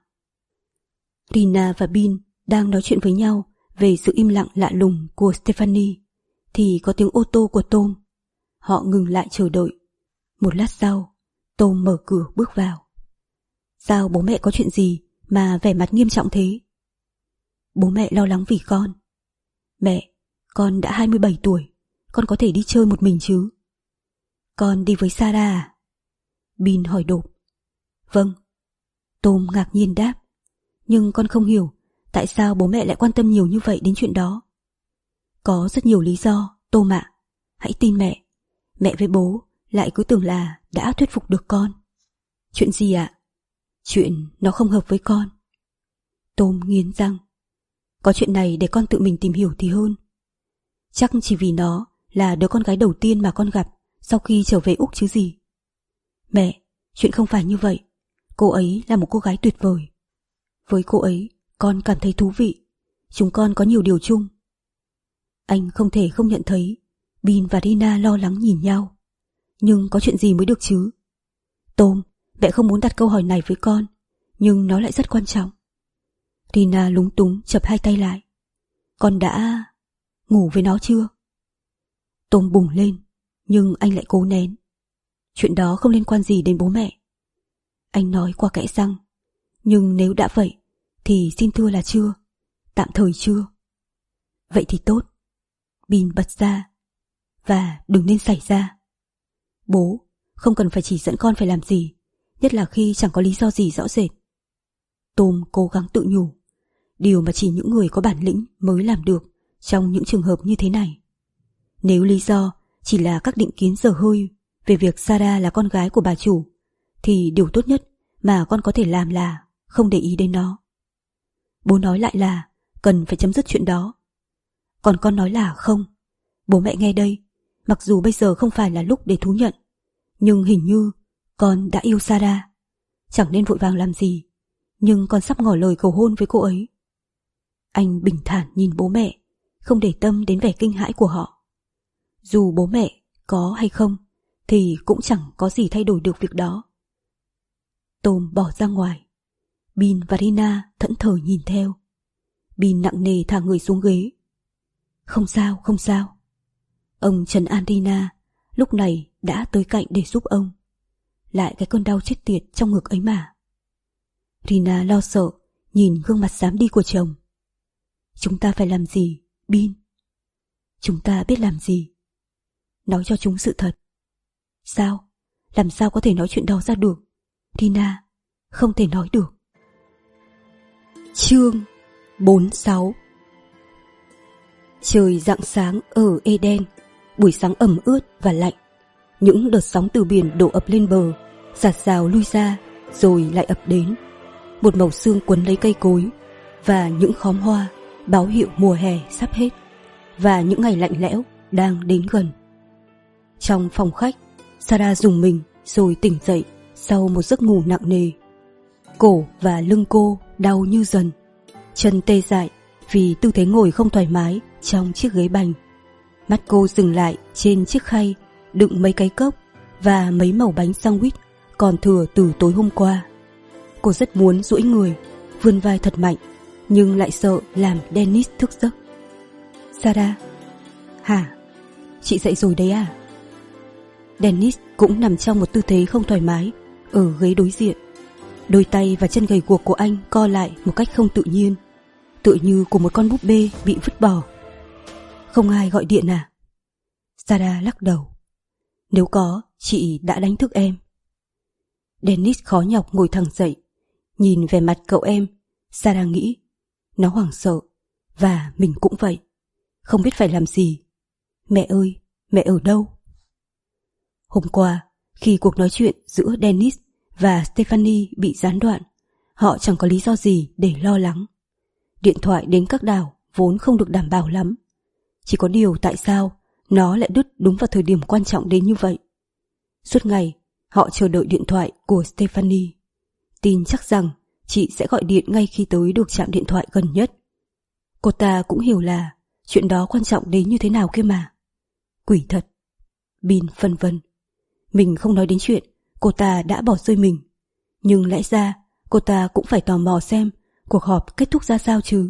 Rina và Bean đang nói chuyện với nhau về sự im lặng lạ lùng của Stephanie thì có tiếng ô tô của Tom. Họ ngừng lại chờ đợi. Một lát sau, Tom mở cửa bước vào. Sao bố mẹ có chuyện gì mà vẻ mặt nghiêm trọng thế? Bố mẹ lo lắng vì con. Mẹ, con đã hai mươi bảy tuổi, con có thể đi chơi một mình chứ? Con đi với Sarah à? Bean hỏi đột. Vâng. Tom ngạc nhiên đáp. Nhưng con không hiểu tại sao bố mẹ lại quan tâm nhiều như vậy đến chuyện đó. Có rất nhiều lý do, Tom ạ. Hãy tin mẹ. Mẹ với bố lại cứ tưởng là đã thuyết phục được con. Chuyện gì ạ? Chuyện nó không hợp với con. Tom nghiến răng. Có chuyện này để con tự mình tìm hiểu thì hơn. Chắc chỉ vì nó là đứa con gái đầu tiên mà con gặp sau khi trở về Úc chứ gì. Mẹ, chuyện không phải như vậy. Cô ấy là một cô gái tuyệt vời. Với cô ấy, con cảm thấy thú vị. Chúng con có nhiều điều chung. Anh không thể không nhận thấy Bean và Rina lo lắng nhìn nhau. Nhưng có chuyện gì mới được chứ? Tom, mẹ không muốn đặt câu hỏi này với con, nhưng nó lại rất quan trọng. Rina lúng túng chập hai tay lại. Con đã ngủ với nó chưa? Tom bùng lên, nhưng anh lại cố nén. Chuyện đó không liên quan gì đến bố mẹ. Anh nói qua kẽ răng. Nhưng nếu đã vậy thì xin thưa là chưa. Tạm thời chưa. Vậy thì tốt. Bean bật ra. Và đừng nên xảy ra. Bố không cần phải chỉ dẫn con phải làm gì, nhất là khi chẳng có lý do gì rõ rệt. Tom cố gắng tự nhủ, điều mà chỉ những người có bản lĩnh mới làm được trong những trường hợp như thế này. Nếu lý do chỉ là các định kiến dở hơi về việc Sarah là con gái của bà chủ, thì điều tốt nhất mà con có thể làm là không để ý đến nó. Bố nói lại là cần phải chấm dứt chuyện đó. Còn con nói là không. Bố mẹ nghe đây, mặc dù bây giờ không phải là lúc để thú nhận, nhưng hình như con đã yêu Sarah. Chẳng nên vội vàng làm gì, nhưng con sắp ngỏ lời cầu hôn với cô ấy. Anh bình thản nhìn bố mẹ, không để tâm đến vẻ kinh hãi của họ. Dù bố mẹ có hay không thì cũng chẳng có gì thay đổi được việc đó. Tom bỏ ra ngoài. Bean và Rina thẫn thờ nhìn theo. Bean nặng nề thả người xuống ghế. Không sao, không sao. Ông trấn an Rina, lúc này đã tới cạnh để giúp ông. Lại cái cơn đau chết tiệt trong ngực ấy mà. Rina lo sợ nhìn gương mặt xám đi của chồng. Chúng ta phải làm gì, Bean? Chúng ta biết làm gì. Nói cho chúng sự thật. Sao? Làm sao có thể nói chuyện đó ra được? Rina, không thể nói được. Chương bốn mươi sáu. Trời rạng sáng ở Eden, buổi sáng ẩm ướt và lạnh. Những đợt sóng từ biển đổ ập lên bờ, rạt rào lui ra, rồi lại ập đến. Một màu sương quấn lấy cây cối, và những khóm hoa báo hiệu mùa hè sắp hết, và những ngày lạnh lẽo đang đến gần. Trong phòng khách, Sarah rùng mình rồi tỉnh dậy sau một giấc ngủ nặng nề. Cổ và lưng cô đau như dần, chân tê dại vì tư thế ngồi không thoải mái trong chiếc ghế bành. Mắt cô dừng lại trên chiếc khay đựng mấy cái cốc và mấy mẩu bánh sandwich còn thừa từ tối hôm qua. Cô rất muốn duỗi người, vươn vai thật mạnh, nhưng lại sợ làm Dennis thức giấc. Sarah. Hả? Chị dậy rồi đấy à? Dennis cũng nằm trong một tư thế không thoải mái ở ghế đối diện. Đôi tay và chân gầy guộc của anh co lại một cách không tự nhiên, tựa như của một con búp bê bị vứt bỏ. Không ai gọi điện à? Sarah lắc đầu. Nếu có, chị đã đánh thức em. Dennis khó nhọc ngồi thẳng dậy. Nhìn về mặt cậu em, Sarah nghĩ nó hoảng sợ, và mình cũng vậy, không biết phải làm gì. Mẹ ơi, mẹ ở đâu? Hôm qua, khi cuộc nói chuyện giữa Dennis và Stephanie bị gián đoạn, họ chẳng có lý do gì để lo lắng. Điện thoại đến các đảo vốn không được đảm bảo lắm. Chỉ có điều tại sao nó lại đứt đúng vào thời điểm quan trọng đến như vậy. Suốt ngày, họ chờ đợi điện thoại của Stephanie. Tin chắc rằng chị sẽ gọi điện ngay khi tới được trạm điện thoại gần nhất. Cô ta cũng hiểu là chuyện đó quan trọng đến như thế nào kia mà. Quỷ thật. Bin phân vân. Mình không nói đến chuyện cô ta đã bỏ rơi mình, nhưng lẽ ra cô ta cũng phải tò mò xem cuộc họp kết thúc ra sao chứ.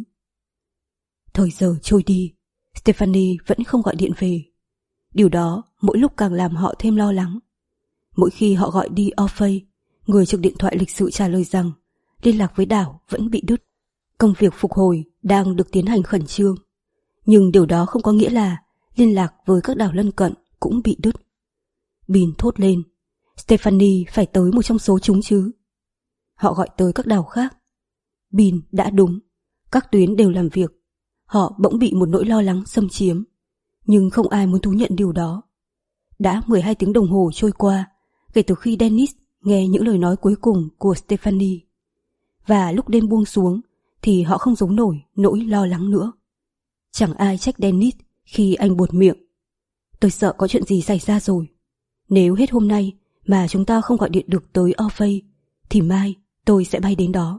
Thời giờ trôi đi, Stephanie vẫn không gọi điện về. Điều đó mỗi lúc càng làm họ thêm lo lắng. Mỗi khi họ gọi đi Orphei, người trực điện thoại lịch sự trả lời rằng liên lạc với đảo vẫn bị đứt. Công việc phục hồi đang được tiến hành khẩn trương, nhưng điều đó không có nghĩa là liên lạc với các đảo lân cận cũng bị đứt. Bin thốt lên, Stephanie phải tới một trong số chúng chứ. Họ gọi tới các đảo khác. Bin đã đúng, các tuyến đều làm việc. Họ bỗng bị một nỗi lo lắng xâm chiếm, nhưng không ai muốn thú nhận điều đó. Đã mười hai tiếng đồng hồ trôi qua kể từ khi Dennis nghe những lời nói cuối cùng của Stephanie. Và lúc đêm buông xuống thì họ không giấu nổi nỗi lo lắng nữa. Chẳng ai trách Dennis khi anh buột miệng. Tôi sợ có chuyện gì xảy ra rồi. Nếu hết hôm nay mà chúng ta không gọi điện được tới Orphei, thì mai tôi sẽ bay đến đó.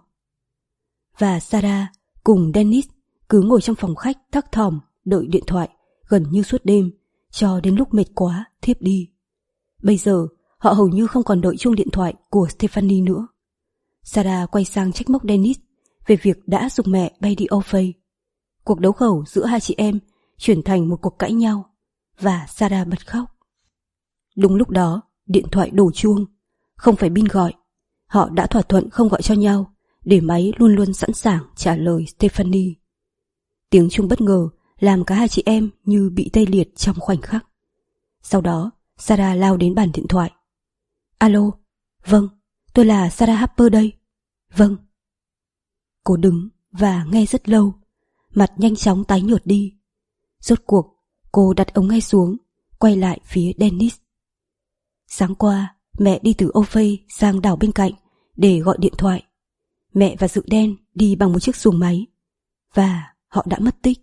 Và Sarah cùng Dennis cứ ngồi trong phòng khách thắc thỏm đợi điện thoại gần như suốt đêm, cho đến lúc mệt quá thiếp đi. Bây giờ họ hầu như không còn đợi chuông điện thoại của Stephanie nữa. Sarah quay sang trách móc Dennis về việc đã giục mẹ bay đi Orphei. Cuộc đấu khẩu giữa hai chị em chuyển thành một cuộc cãi nhau, và Sarah bật khóc. Đúng lúc đó, điện thoại đổ chuông. Không phải Bin gọi. Họ đã thỏa thuận không gọi cho nhau, để máy luôn luôn sẵn sàng trả lời Stephanie. Tiếng chuông bất ngờ làm cả hai chị em như bị tê liệt trong khoảnh khắc. Sau đó, Sarah lao đến bàn điện thoại. Alo, vâng, tôi là Sarah Harper đây. Vâng. Cô đứng và nghe rất lâu, mặt nhanh chóng tái nhợt đi. Rốt cuộc, cô đặt ống nghe xuống, quay lại phía Dennis. Sáng qua, mẹ đi từ Orphei sang đảo bên cạnh để gọi điện thoại. Mẹ và Dự Đen đi bằng một chiếc xuồng máy, và họ đã mất tích.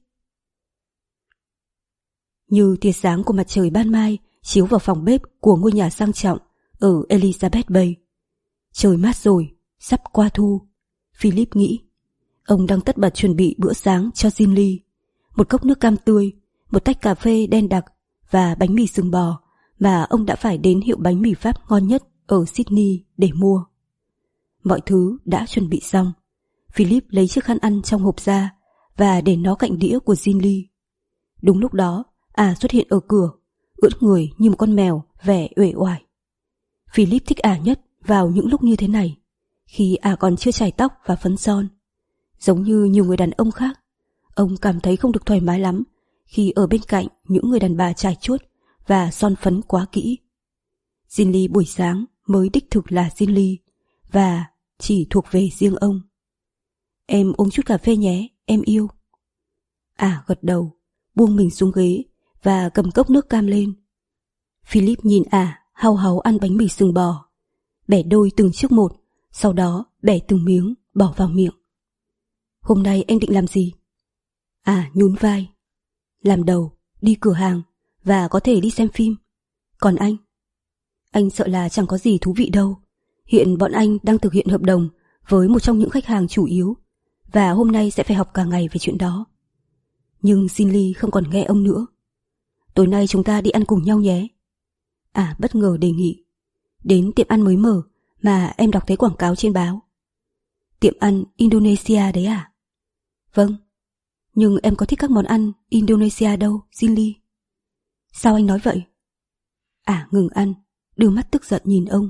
Như tia sáng của mặt trời ban mai chiếu vào phòng bếp của ngôi nhà sang trọng ở Elizabeth Bay. Trời mát rồi, sắp qua thu, Philip nghĩ. Ông đang tất bật chuẩn bị bữa sáng cho Ginley. Một cốc nước cam tươi, một tách cà phê đen đặc và bánh mì sừng bò mà ông đã phải đến hiệu bánh mì Pháp ngon nhất ở Sydney để mua. Mọi thứ đã chuẩn bị xong. Philip lấy chiếc khăn ăn trong hộp ra và để nó cạnh đĩa của Ginley. Đúng lúc đó, ả xuất hiện ở cửa, ưỡn người như một con mèo vẻ uể oải. Philip thích ả nhất vào những lúc như thế này, khi ả còn chưa chải tóc và phấn son. Giống như nhiều người đàn ông khác, ông cảm thấy không được thoải mái lắm khi ở bên cạnh những người đàn bà chải chuốt và son phấn quá kỹ. Ginley buổi sáng mới đích thực là Ginley và chỉ thuộc về riêng ông. Em uống chút cà phê nhé, em yêu. Ả gật đầu, buông mình xuống ghế và cầm cốc nước cam lên. Philip nhìn ả hau háu ăn bánh mì sừng bò, bẻ đôi từng chiếc một, sau đó bẻ từng miếng bỏ vào miệng. Hôm nay em định làm gì? Ả nhún vai. Làm đầu, đi cửa hàng và có thể đi xem phim. Còn anh? Anh sợ là chẳng có gì thú vị đâu. Hiện bọn anh đang thực hiện hợp đồng với một trong những khách hàng chủ yếu, và hôm nay sẽ phải học cả ngày về chuyện đó. Nhưng Ginley không còn nghe ông nữa. Tối nay chúng ta đi ăn cùng nhau nhé. À, bất ngờ đề nghị. Đến tiệm ăn mới mở mà em đọc thấy quảng cáo trên báo. Tiệm ăn Indonesia đấy à? Vâng. Nhưng em có thích các món ăn Indonesia đâu, Ginley. Sao anh nói vậy? Ả ngừng ăn, đưa mắt tức giận nhìn ông.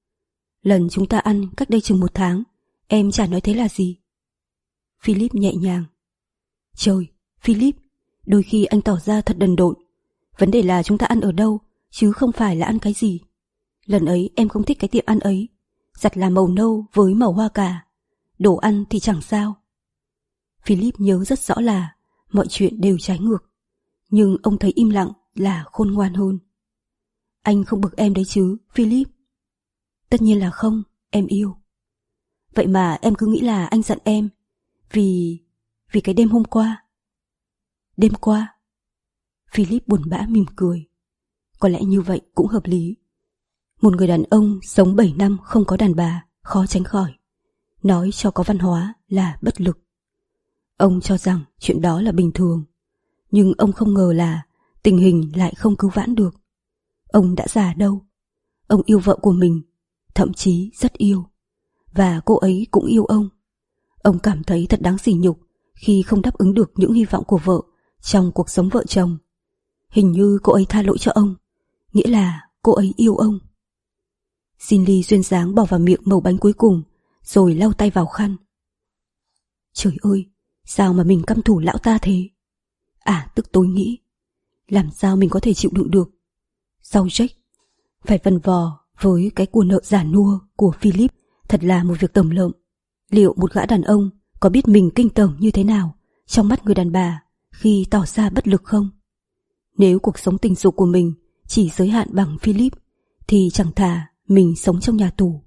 Lần chúng ta ăn cách đây chừng một tháng, em chả nói thế là gì. Philip nhẹ nhàng. Trời, Philip, đôi khi anh tỏ ra thật đần độn. Vấn đề là chúng ta ăn ở đâu, chứ không phải là ăn cái gì. Lần ấy em không thích cái tiệm ăn ấy, giặt là màu nâu với màu hoa cà. Đồ ăn thì chẳng sao. Philip nhớ rất rõ là mọi chuyện đều trái ngược, nhưng ông thấy im lặng là khôn ngoan hơn. Anh không bực em đấy chứ, Philip? Tất nhiên là không, em yêu. Vậy mà em cứ nghĩ là anh giận em Vì... vì cái đêm hôm qua. Đêm qua? Philip buồn bã mỉm cười. Có lẽ như vậy cũng hợp lý. Một người đàn ông sống bảy năm không có đàn bà khó tránh khỏi nói cho có văn hóa là bất lực. Ông cho rằng chuyện đó là bình thường, nhưng ông không ngờ là tình hình lại không cứu vãn được. Ông đã già đâu. Ông yêu vợ của mình, thậm chí rất yêu, và cô ấy cũng yêu ông. Ông cảm thấy thật đáng sỉ nhục khi không đáp ứng được những hy vọng của vợ trong cuộc sống vợ chồng. Hình như cô ấy tha lỗi cho ông, nghĩa là cô ấy yêu ông. Cindy duyên dáng bỏ vào miệng mẩu bánh cuối cùng, rồi lau tay vào khăn. Trời ơi, sao mà mình căm thù lão ta thế? À, tức tối nghĩ, làm sao mình có thể chịu đựng được? Sau Jack, phải vần vò với cái của nợ giả nua của Philip thật là một việc tởm lợm. Liệu một gã đàn ông có biết mình kinh tởm như thế nào trong mắt người đàn bà khi tỏ ra bất lực không? Nếu cuộc sống tình dục của mình chỉ giới hạn bằng Philip, thì chẳng thà mình sống trong nhà tù.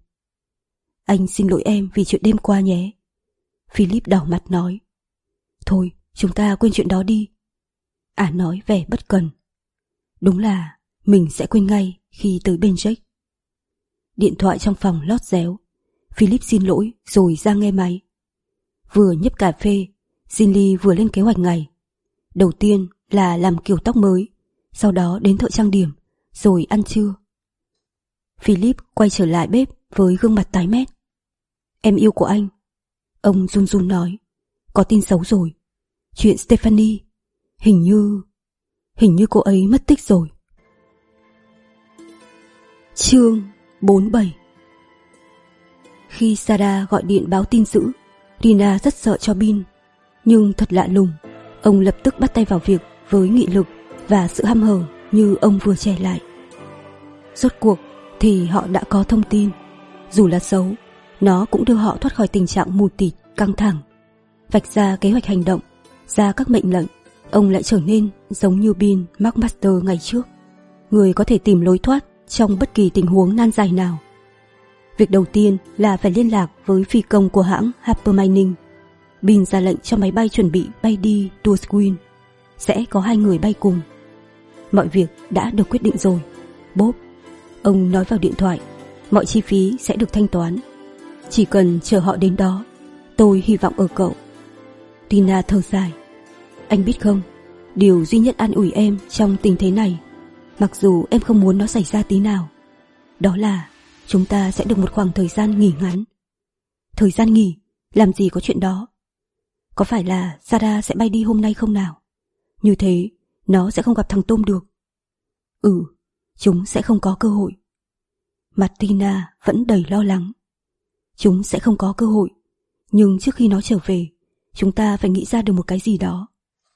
Anh xin lỗi em vì chuyện đêm qua nhé. Philip đỏ mặt nói. Thôi, chúng ta quên chuyện đó đi. Ả nói vẻ bất cần. Đúng là mình sẽ quên ngay khi tới bên Jack. Điện thoại trong phòng lót réo. Philip xin lỗi rồi ra nghe máy. Vừa nhấp cà phê, Ginny vừa lên kế hoạch ngày. Đầu tiên là làm kiểu tóc mới, sau đó đến thợ trang điểm, rồi ăn trưa. Philip quay trở lại bếp với gương mặt tái mét. Em yêu của anh. Ông run run nói. Có tin xấu rồi. Chuyện Stephanie. Hình như... Hình như cô ấy mất tích rồi. Chương bốn mươi bảy. Khi Sarah gọi điện báo tin dữ, Rina rất sợ cho Bin. Nhưng thật lạ lùng, ông lập tức bắt tay vào việc với nghị lực và sự hăm hở như ông vừa trẻ lại. Rốt cuộc thì họ đã có thông tin. Dù là xấu, nó cũng đưa họ thoát khỏi tình trạng mù tịt, căng thẳng. Vạch ra kế hoạch hành động, ra các mệnh lệnh, ông lại trở nên giống như Bin McMaster ngày trước, người có thể tìm lối thoát trong bất kỳ tình huống nan giải nào. Việc đầu tiên là phải liên lạc với phi công của hãng Harper Mining. Bin ra lệnh cho máy bay chuẩn bị bay đi Torsquin. Sẽ có hai người bay cùng. Mọi việc đã được quyết định rồi, Bob. Ông nói vào điện thoại, mọi chi phí sẽ được thanh toán. Chỉ cần chờ họ đến đó, tôi hy vọng ở cậu. Tina thở dài. Anh biết không, điều duy nhất an ủi em trong tình thế này, mặc dù em không muốn nó xảy ra tí nào, đó là chúng ta sẽ được một khoảng thời gian nghỉ ngắn. Thời gian nghỉ? Làm gì có chuyện đó. Có phải là Sarah sẽ bay đi hôm nay không nào? Như thế, nó sẽ không gặp thằng Tom được. Ừ, chúng sẽ không có cơ hội. Mặt Tina vẫn đầy lo lắng. Chúng sẽ không có cơ hội, nhưng trước khi nó trở về, chúng ta phải nghĩ ra được một cái gì đó.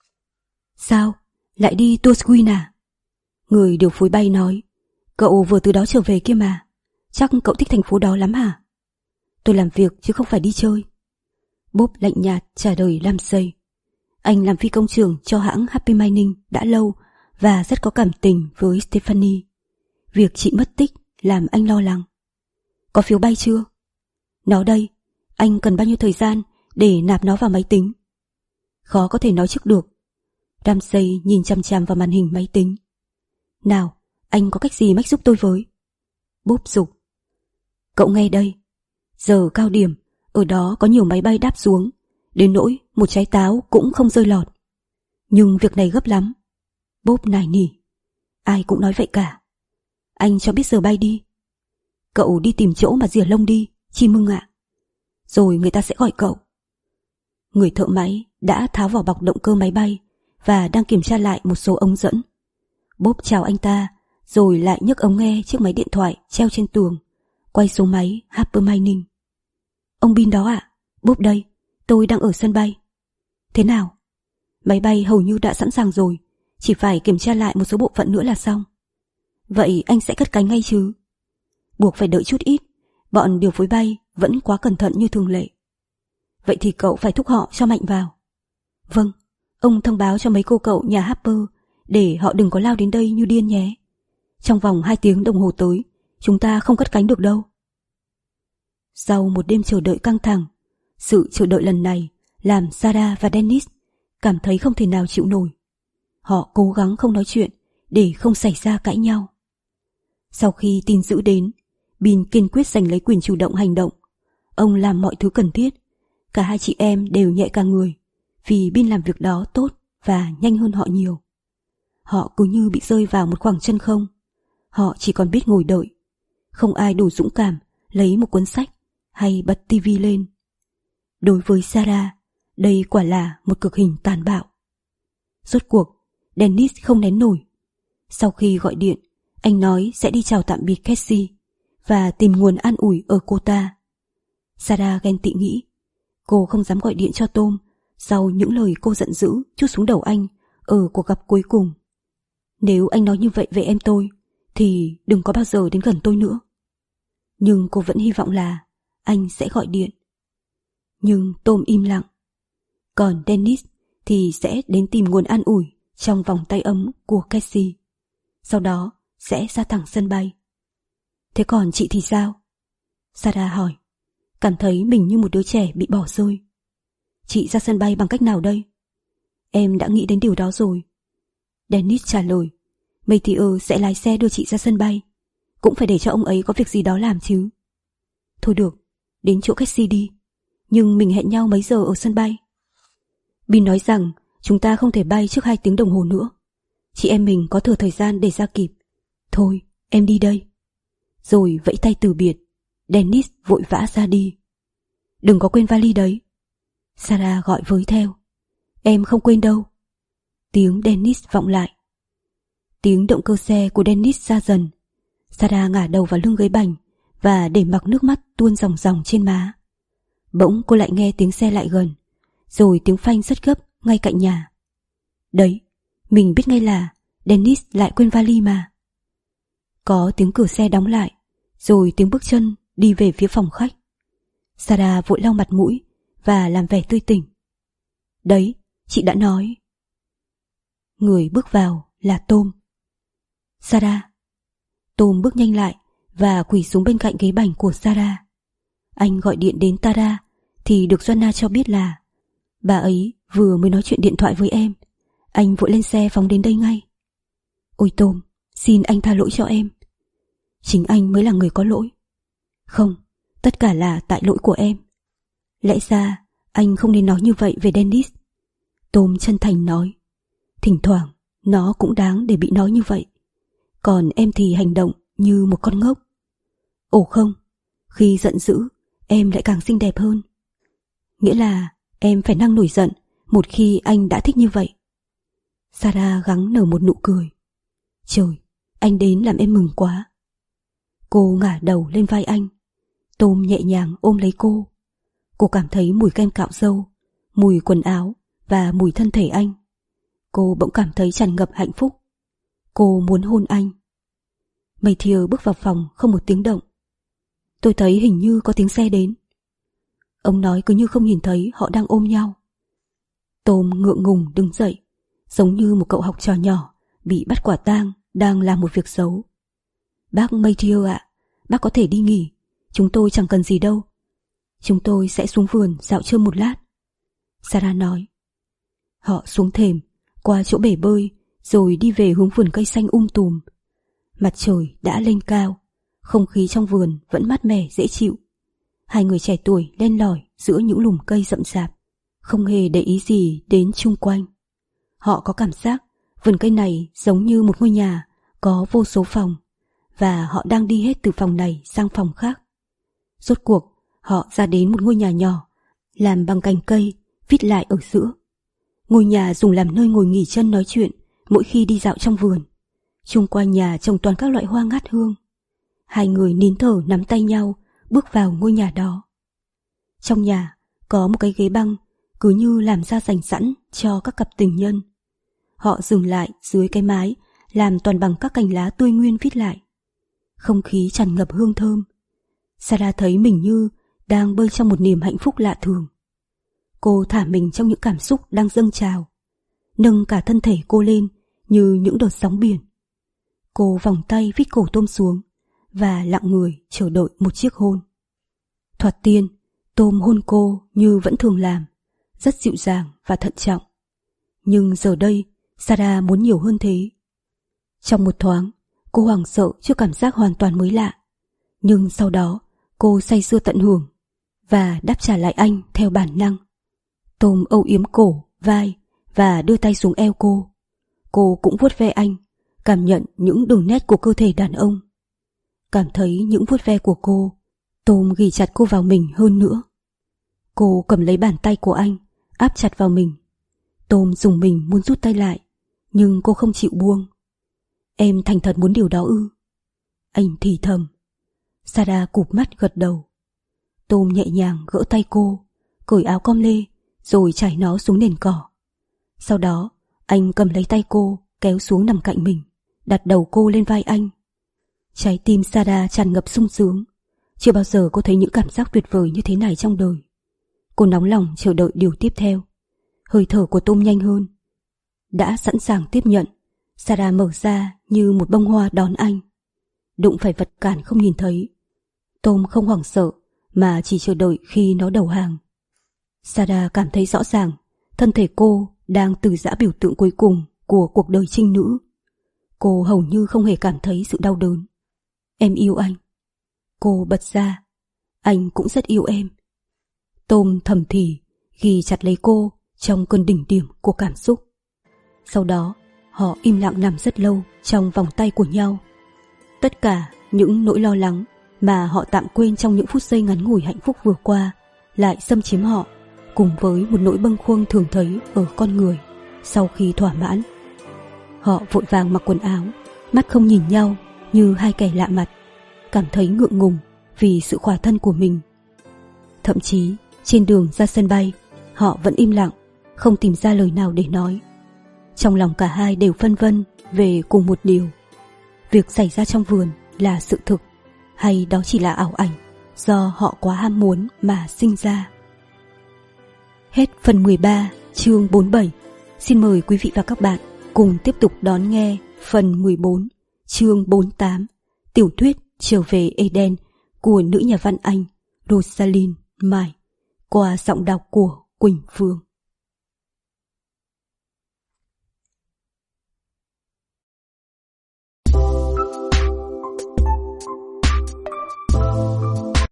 Sao? Lại đi Torsquin à? Người điều phối bay nói, cậu vừa từ đó trở về kia mà. Chắc cậu thích thành phố đó lắm hả? Tôi làm việc chứ không phải đi chơi. Bob lạnh nhạt trả lời Ramsay. Anh làm phi công trưởng cho hãng Happy Mining đã lâu và rất có cảm tình với Stephanie. Việc chị mất tích làm anh lo lắng. Có phiếu bay chưa? Nó đây. Anh cần bao nhiêu thời gian để nạp nó vào máy tính? Khó có thể nói trước được. Ramsay nhìn chằm chằm vào màn hình máy tính. Nào, anh có cách gì mách giúp tôi với? Bob giục. Cậu nghe đây. Giờ cao điểm, ở đó có nhiều máy bay đáp xuống, đến nỗi một trái táo cũng không rơi lọt. Nhưng việc này gấp lắm. Bob nài nỉ. Ai cũng nói vậy cả. Anh cho biết giờ bay đi. Cậu đi tìm chỗ mà rỉa lông đi, chim mưng ạ. Rồi người ta sẽ gọi cậu. Người thợ máy đã tháo vỏ bọc động cơ máy bay và đang kiểm tra lại một số ống dẫn. Bob chào anh ta rồi lại nhấc ống nghe chiếc máy điện thoại treo trên tường, quay số máy Harper Mining. Ông Bin đó ạ, Bob đây, tôi đang ở sân bay. Thế nào? Máy bay hầu như đã sẵn sàng rồi, chỉ phải kiểm tra lại một số bộ phận nữa là xong. Vậy anh sẽ cất cánh ngay chứ? Buộc phải đợi chút ít, bọn điều phối bay vẫn quá cẩn thận như thường lệ. Vậy thì cậu phải thúc họ cho mạnh vào. Vâng, ông thông báo cho mấy cô cậu nhà Harper để họ đừng có lao đến đây như điên nhé. Trong vòng hai tiếng đồng hồ tới, chúng ta không cất cánh được đâu. Sau một đêm chờ đợi căng thẳng, sự chờ đợi lần này làm Sarah và Dennis cảm thấy không thể nào chịu nổi. Họ cố gắng không nói chuyện để không xảy ra cãi nhau. Sau khi tin dữ đến, Bin kiên quyết giành lấy quyền chủ động hành động. Ông làm mọi thứ cần thiết. Cả hai chị em đều nhẹ cả người, vì Bin làm việc đó tốt và nhanh hơn họ nhiều. Họ cứ như bị rơi vào một khoảng chân không. Họ chỉ còn biết ngồi đợi. Không ai đủ dũng cảm lấy một cuốn sách hay bật tivi lên. Đối với Sarah, đây quả là một cực hình tàn bạo. Rốt cuộc, Dennis không nén nổi. Sau khi gọi điện, anh nói sẽ đi chào tạm biệt Cassie và tìm nguồn an ủi ở cô ta. Sarah ghen tị nghĩ, cô không dám gọi điện cho Tom sau những lời cô giận dữ trút xuống đầu anh ở cuộc gặp cuối cùng. Nếu anh nói như vậy về em tôi, thì đừng có bao giờ đến gần tôi nữa. Nhưng cô vẫn hy vọng là anh sẽ gọi điện. Nhưng Tom im lặng. Còn Dennis thì sẽ đến tìm nguồn an ủi trong vòng tay ấm của Cassie. Sau đó sẽ ra thẳng sân bay. Thế còn chị thì sao? Sarah hỏi, cảm thấy mình như một đứa trẻ bị bỏ rơi. Chị ra sân bay bằng cách nào đây? Em đã nghĩ đến điều đó rồi. Dennis trả lời, Matthew sẽ lái xe đưa chị ra sân bay. Cũng phải để cho ông ấy có việc gì đó làm chứ. Thôi được, đến chỗ Cassie đi. Nhưng mình hẹn nhau mấy giờ ở sân bay? Bin nói rằng chúng ta không thể bay trước hai tiếng đồng hồ nữa. Chị em mình có thừa thời gian để ra kịp. Thôi, em đi đây. Rồi vẫy tay từ biệt. Dennis vội vã ra đi. Đừng có quên vali đấy. Sarah gọi với theo. Em không quên đâu. Tiếng Dennis vọng lại. Tiếng động cơ xe của Dennis ra dần. Sarah ngả đầu vào lưng ghế bành và để mặc nước mắt tuôn ròng ròng trên má. Bỗng cô lại nghe tiếng xe lại gần, rồi tiếng phanh rất gấp ngay cạnh nhà. Đấy, mình biết ngay là Dennis lại quên vali mà. Có tiếng cửa xe đóng lại, rồi tiếng bước chân đi về phía phòng khách. Sarah vội lau mặt mũi và làm vẻ tươi tỉnh. Đấy, chị đã nói. Người bước vào là Tom. Sarah. Tom bước nhanh lại và quỳ xuống bên cạnh ghế bành của Sarah. Anh gọi điện đến Tara thì được Joanna cho biết là bà ấy vừa mới nói chuyện điện thoại với em. Anh vội lên xe phóng đến đây ngay. Ôi Tom, xin anh tha lỗi cho em. Chính anh mới là người có lỗi. Không, tất cả là tại lỗi của em. Lẽ ra anh không nên nói như vậy về Dennis. Tom chân thành nói. Thỉnh thoảng nó cũng đáng để bị nói như vậy. Còn em thì hành động như một con ngốc. Ồ không, khi giận dữ em lại càng xinh đẹp hơn. Nghĩa là em phải năng nổi giận một khi anh đã thích như vậy. Sarah gắng nở một nụ cười. Trời, anh đến làm em mừng quá. Cô ngả đầu lên vai anh. Tom nhẹ nhàng ôm lấy cô. Cô cảm thấy mùi kem cạo râu, mùi quần áo và mùi thân thể anh. Cô bỗng cảm thấy tràn ngập hạnh phúc. Cô muốn hôn anh. Matthew bước vào phòng không một tiếng động. Tôi thấy hình như có tiếng xe đến. Ông nói cứ như không nhìn thấy họ đang ôm nhau. Tom ngượng ngùng đứng dậy, giống như một cậu học trò nhỏ bị bắt quả tang đang làm một việc xấu. Bác Matthew ạ, bác có thể đi nghỉ. Chúng tôi chẳng cần gì đâu. Chúng tôi sẽ xuống vườn dạo chơi một lát. Sarah nói. Họ xuống thềm, qua chỗ bể bơi, rồi đi về hướng vườn cây xanh um tùm. Mặt trời đã lên cao, không khí trong vườn vẫn mát mẻ dễ chịu. Hai người trẻ tuổi len lỏi giữa những lùm cây rậm rạp, không hề để ý gì đến chung quanh. Họ có cảm giác vườn cây này giống như một ngôi nhà có vô số phòng, và họ đang đi hết từ phòng này sang phòng khác. Rốt cuộc, họ ra đến một ngôi nhà nhỏ, làm bằng cành cây, vít lại ở giữa. Ngôi nhà dùng làm nơi ngồi nghỉ chân nói chuyện mỗi khi đi dạo trong vườn. Chung quanh nhà trồng toàn các loại hoa ngát hương. Hai người nín thở nắm tay nhau bước vào ngôi nhà đó. Trong nhà có một cái ghế băng cứ như làm ra dành sẵn cho các cặp tình nhân. Họ dừng lại dưới cái mái làm toàn bằng các cành lá tươi nguyên vít lại. Không khí tràn ngập hương thơm. Sarah thấy mình như đang bơi trong một niềm hạnh phúc lạ thường. Cô thả mình trong những cảm xúc đang dâng trào, nâng cả thân thể cô lên như những đợt sóng biển. Cô vòng tay vít cổ Tom xuống và lặng người chờ đợi một chiếc hôn. Thoạt tiên, Tom hôn cô như vẫn thường làm, rất dịu dàng và thận trọng. Nhưng giờ đây, Sarah muốn nhiều hơn thế. Trong một thoáng, cô hoảng sợ trước cảm giác hoàn toàn mới lạ. Nhưng sau đó, cô say sưa tận hưởng và đáp trả lại anh theo bản năng. Tom âu yếm cổ, vai và đưa tay xuống eo cô. Cô cũng vuốt ve anh, cảm nhận những đường nét của cơ thể đàn ông. Cảm thấy những vuốt ve của cô, Tom ghì chặt cô vào mình hơn nữa. Cô cầm lấy bàn tay của anh, áp chặt vào mình. Tom dùng mình muốn rút tay lại, nhưng cô không chịu buông. Em thành thật muốn điều đó ư? Anh thì thầm. Sarah cụp mắt gật đầu. Tom nhẹ nhàng gỡ tay cô, cởi áo com lê, rồi trải nó xuống nền cỏ. Sau đó, anh cầm lấy tay cô, kéo xuống nằm cạnh mình, đặt đầu cô lên vai anh. Trái tim Sarah tràn ngập sung sướng. Chưa bao giờ cô thấy những cảm giác tuyệt vời như thế này trong đời. Cô nóng lòng chờ đợi điều tiếp theo. Hơi thở của Tom nhanh hơn. Đã sẵn sàng tiếp nhận, Sarah mở ra như một bông hoa đón anh. Đụng phải vật cản không nhìn thấy. Tom không hoảng sợ, mà chỉ chờ đợi khi nó đầu hàng. Sarah cảm thấy rõ ràng, thân thể cô đang từ giã biểu tượng cuối cùng của cuộc đời trinh nữ. Cô hầu như không hề cảm thấy sự đau đớn. Em yêu anh. Cô bật ra. Anh cũng rất yêu em. Tom thầm thì, ghì chặt lấy cô trong cơn đỉnh điểm của cảm xúc. Sau đó, họ im lặng nằm rất lâu trong vòng tay của nhau. Tất cả những nỗi lo lắng mà họ tạm quên trong những phút giây ngắn ngủi hạnh phúc vừa qua lại xâm chiếm họ, cùng với một nỗi bâng khuâng thường thấy ở con người sau khi thỏa mãn. Họ vội vàng mặc quần áo, mắt không nhìn nhau như hai kẻ lạ mặt, cảm thấy ngượng ngùng vì sự khỏa thân của mình. Thậm chí trên đường ra sân bay, họ vẫn im lặng, không tìm ra lời nào để nói. Trong lòng cả hai đều phân vân về cùng một điều. Việc xảy ra trong vườn là sự thực, hay đó chỉ là ảo ảnh do họ quá ham muốn mà sinh ra. Hết phần mười ba, chương bốn mươi bảy. Xin mời quý vị và các bạn cùng tiếp tục đón nghe phần mười bốn, chương bốn mươi tám, tiểu thuyết Trở về Eden của nữ nhà văn Anh Rosalind May qua giọng đọc của Quỳnh Phương.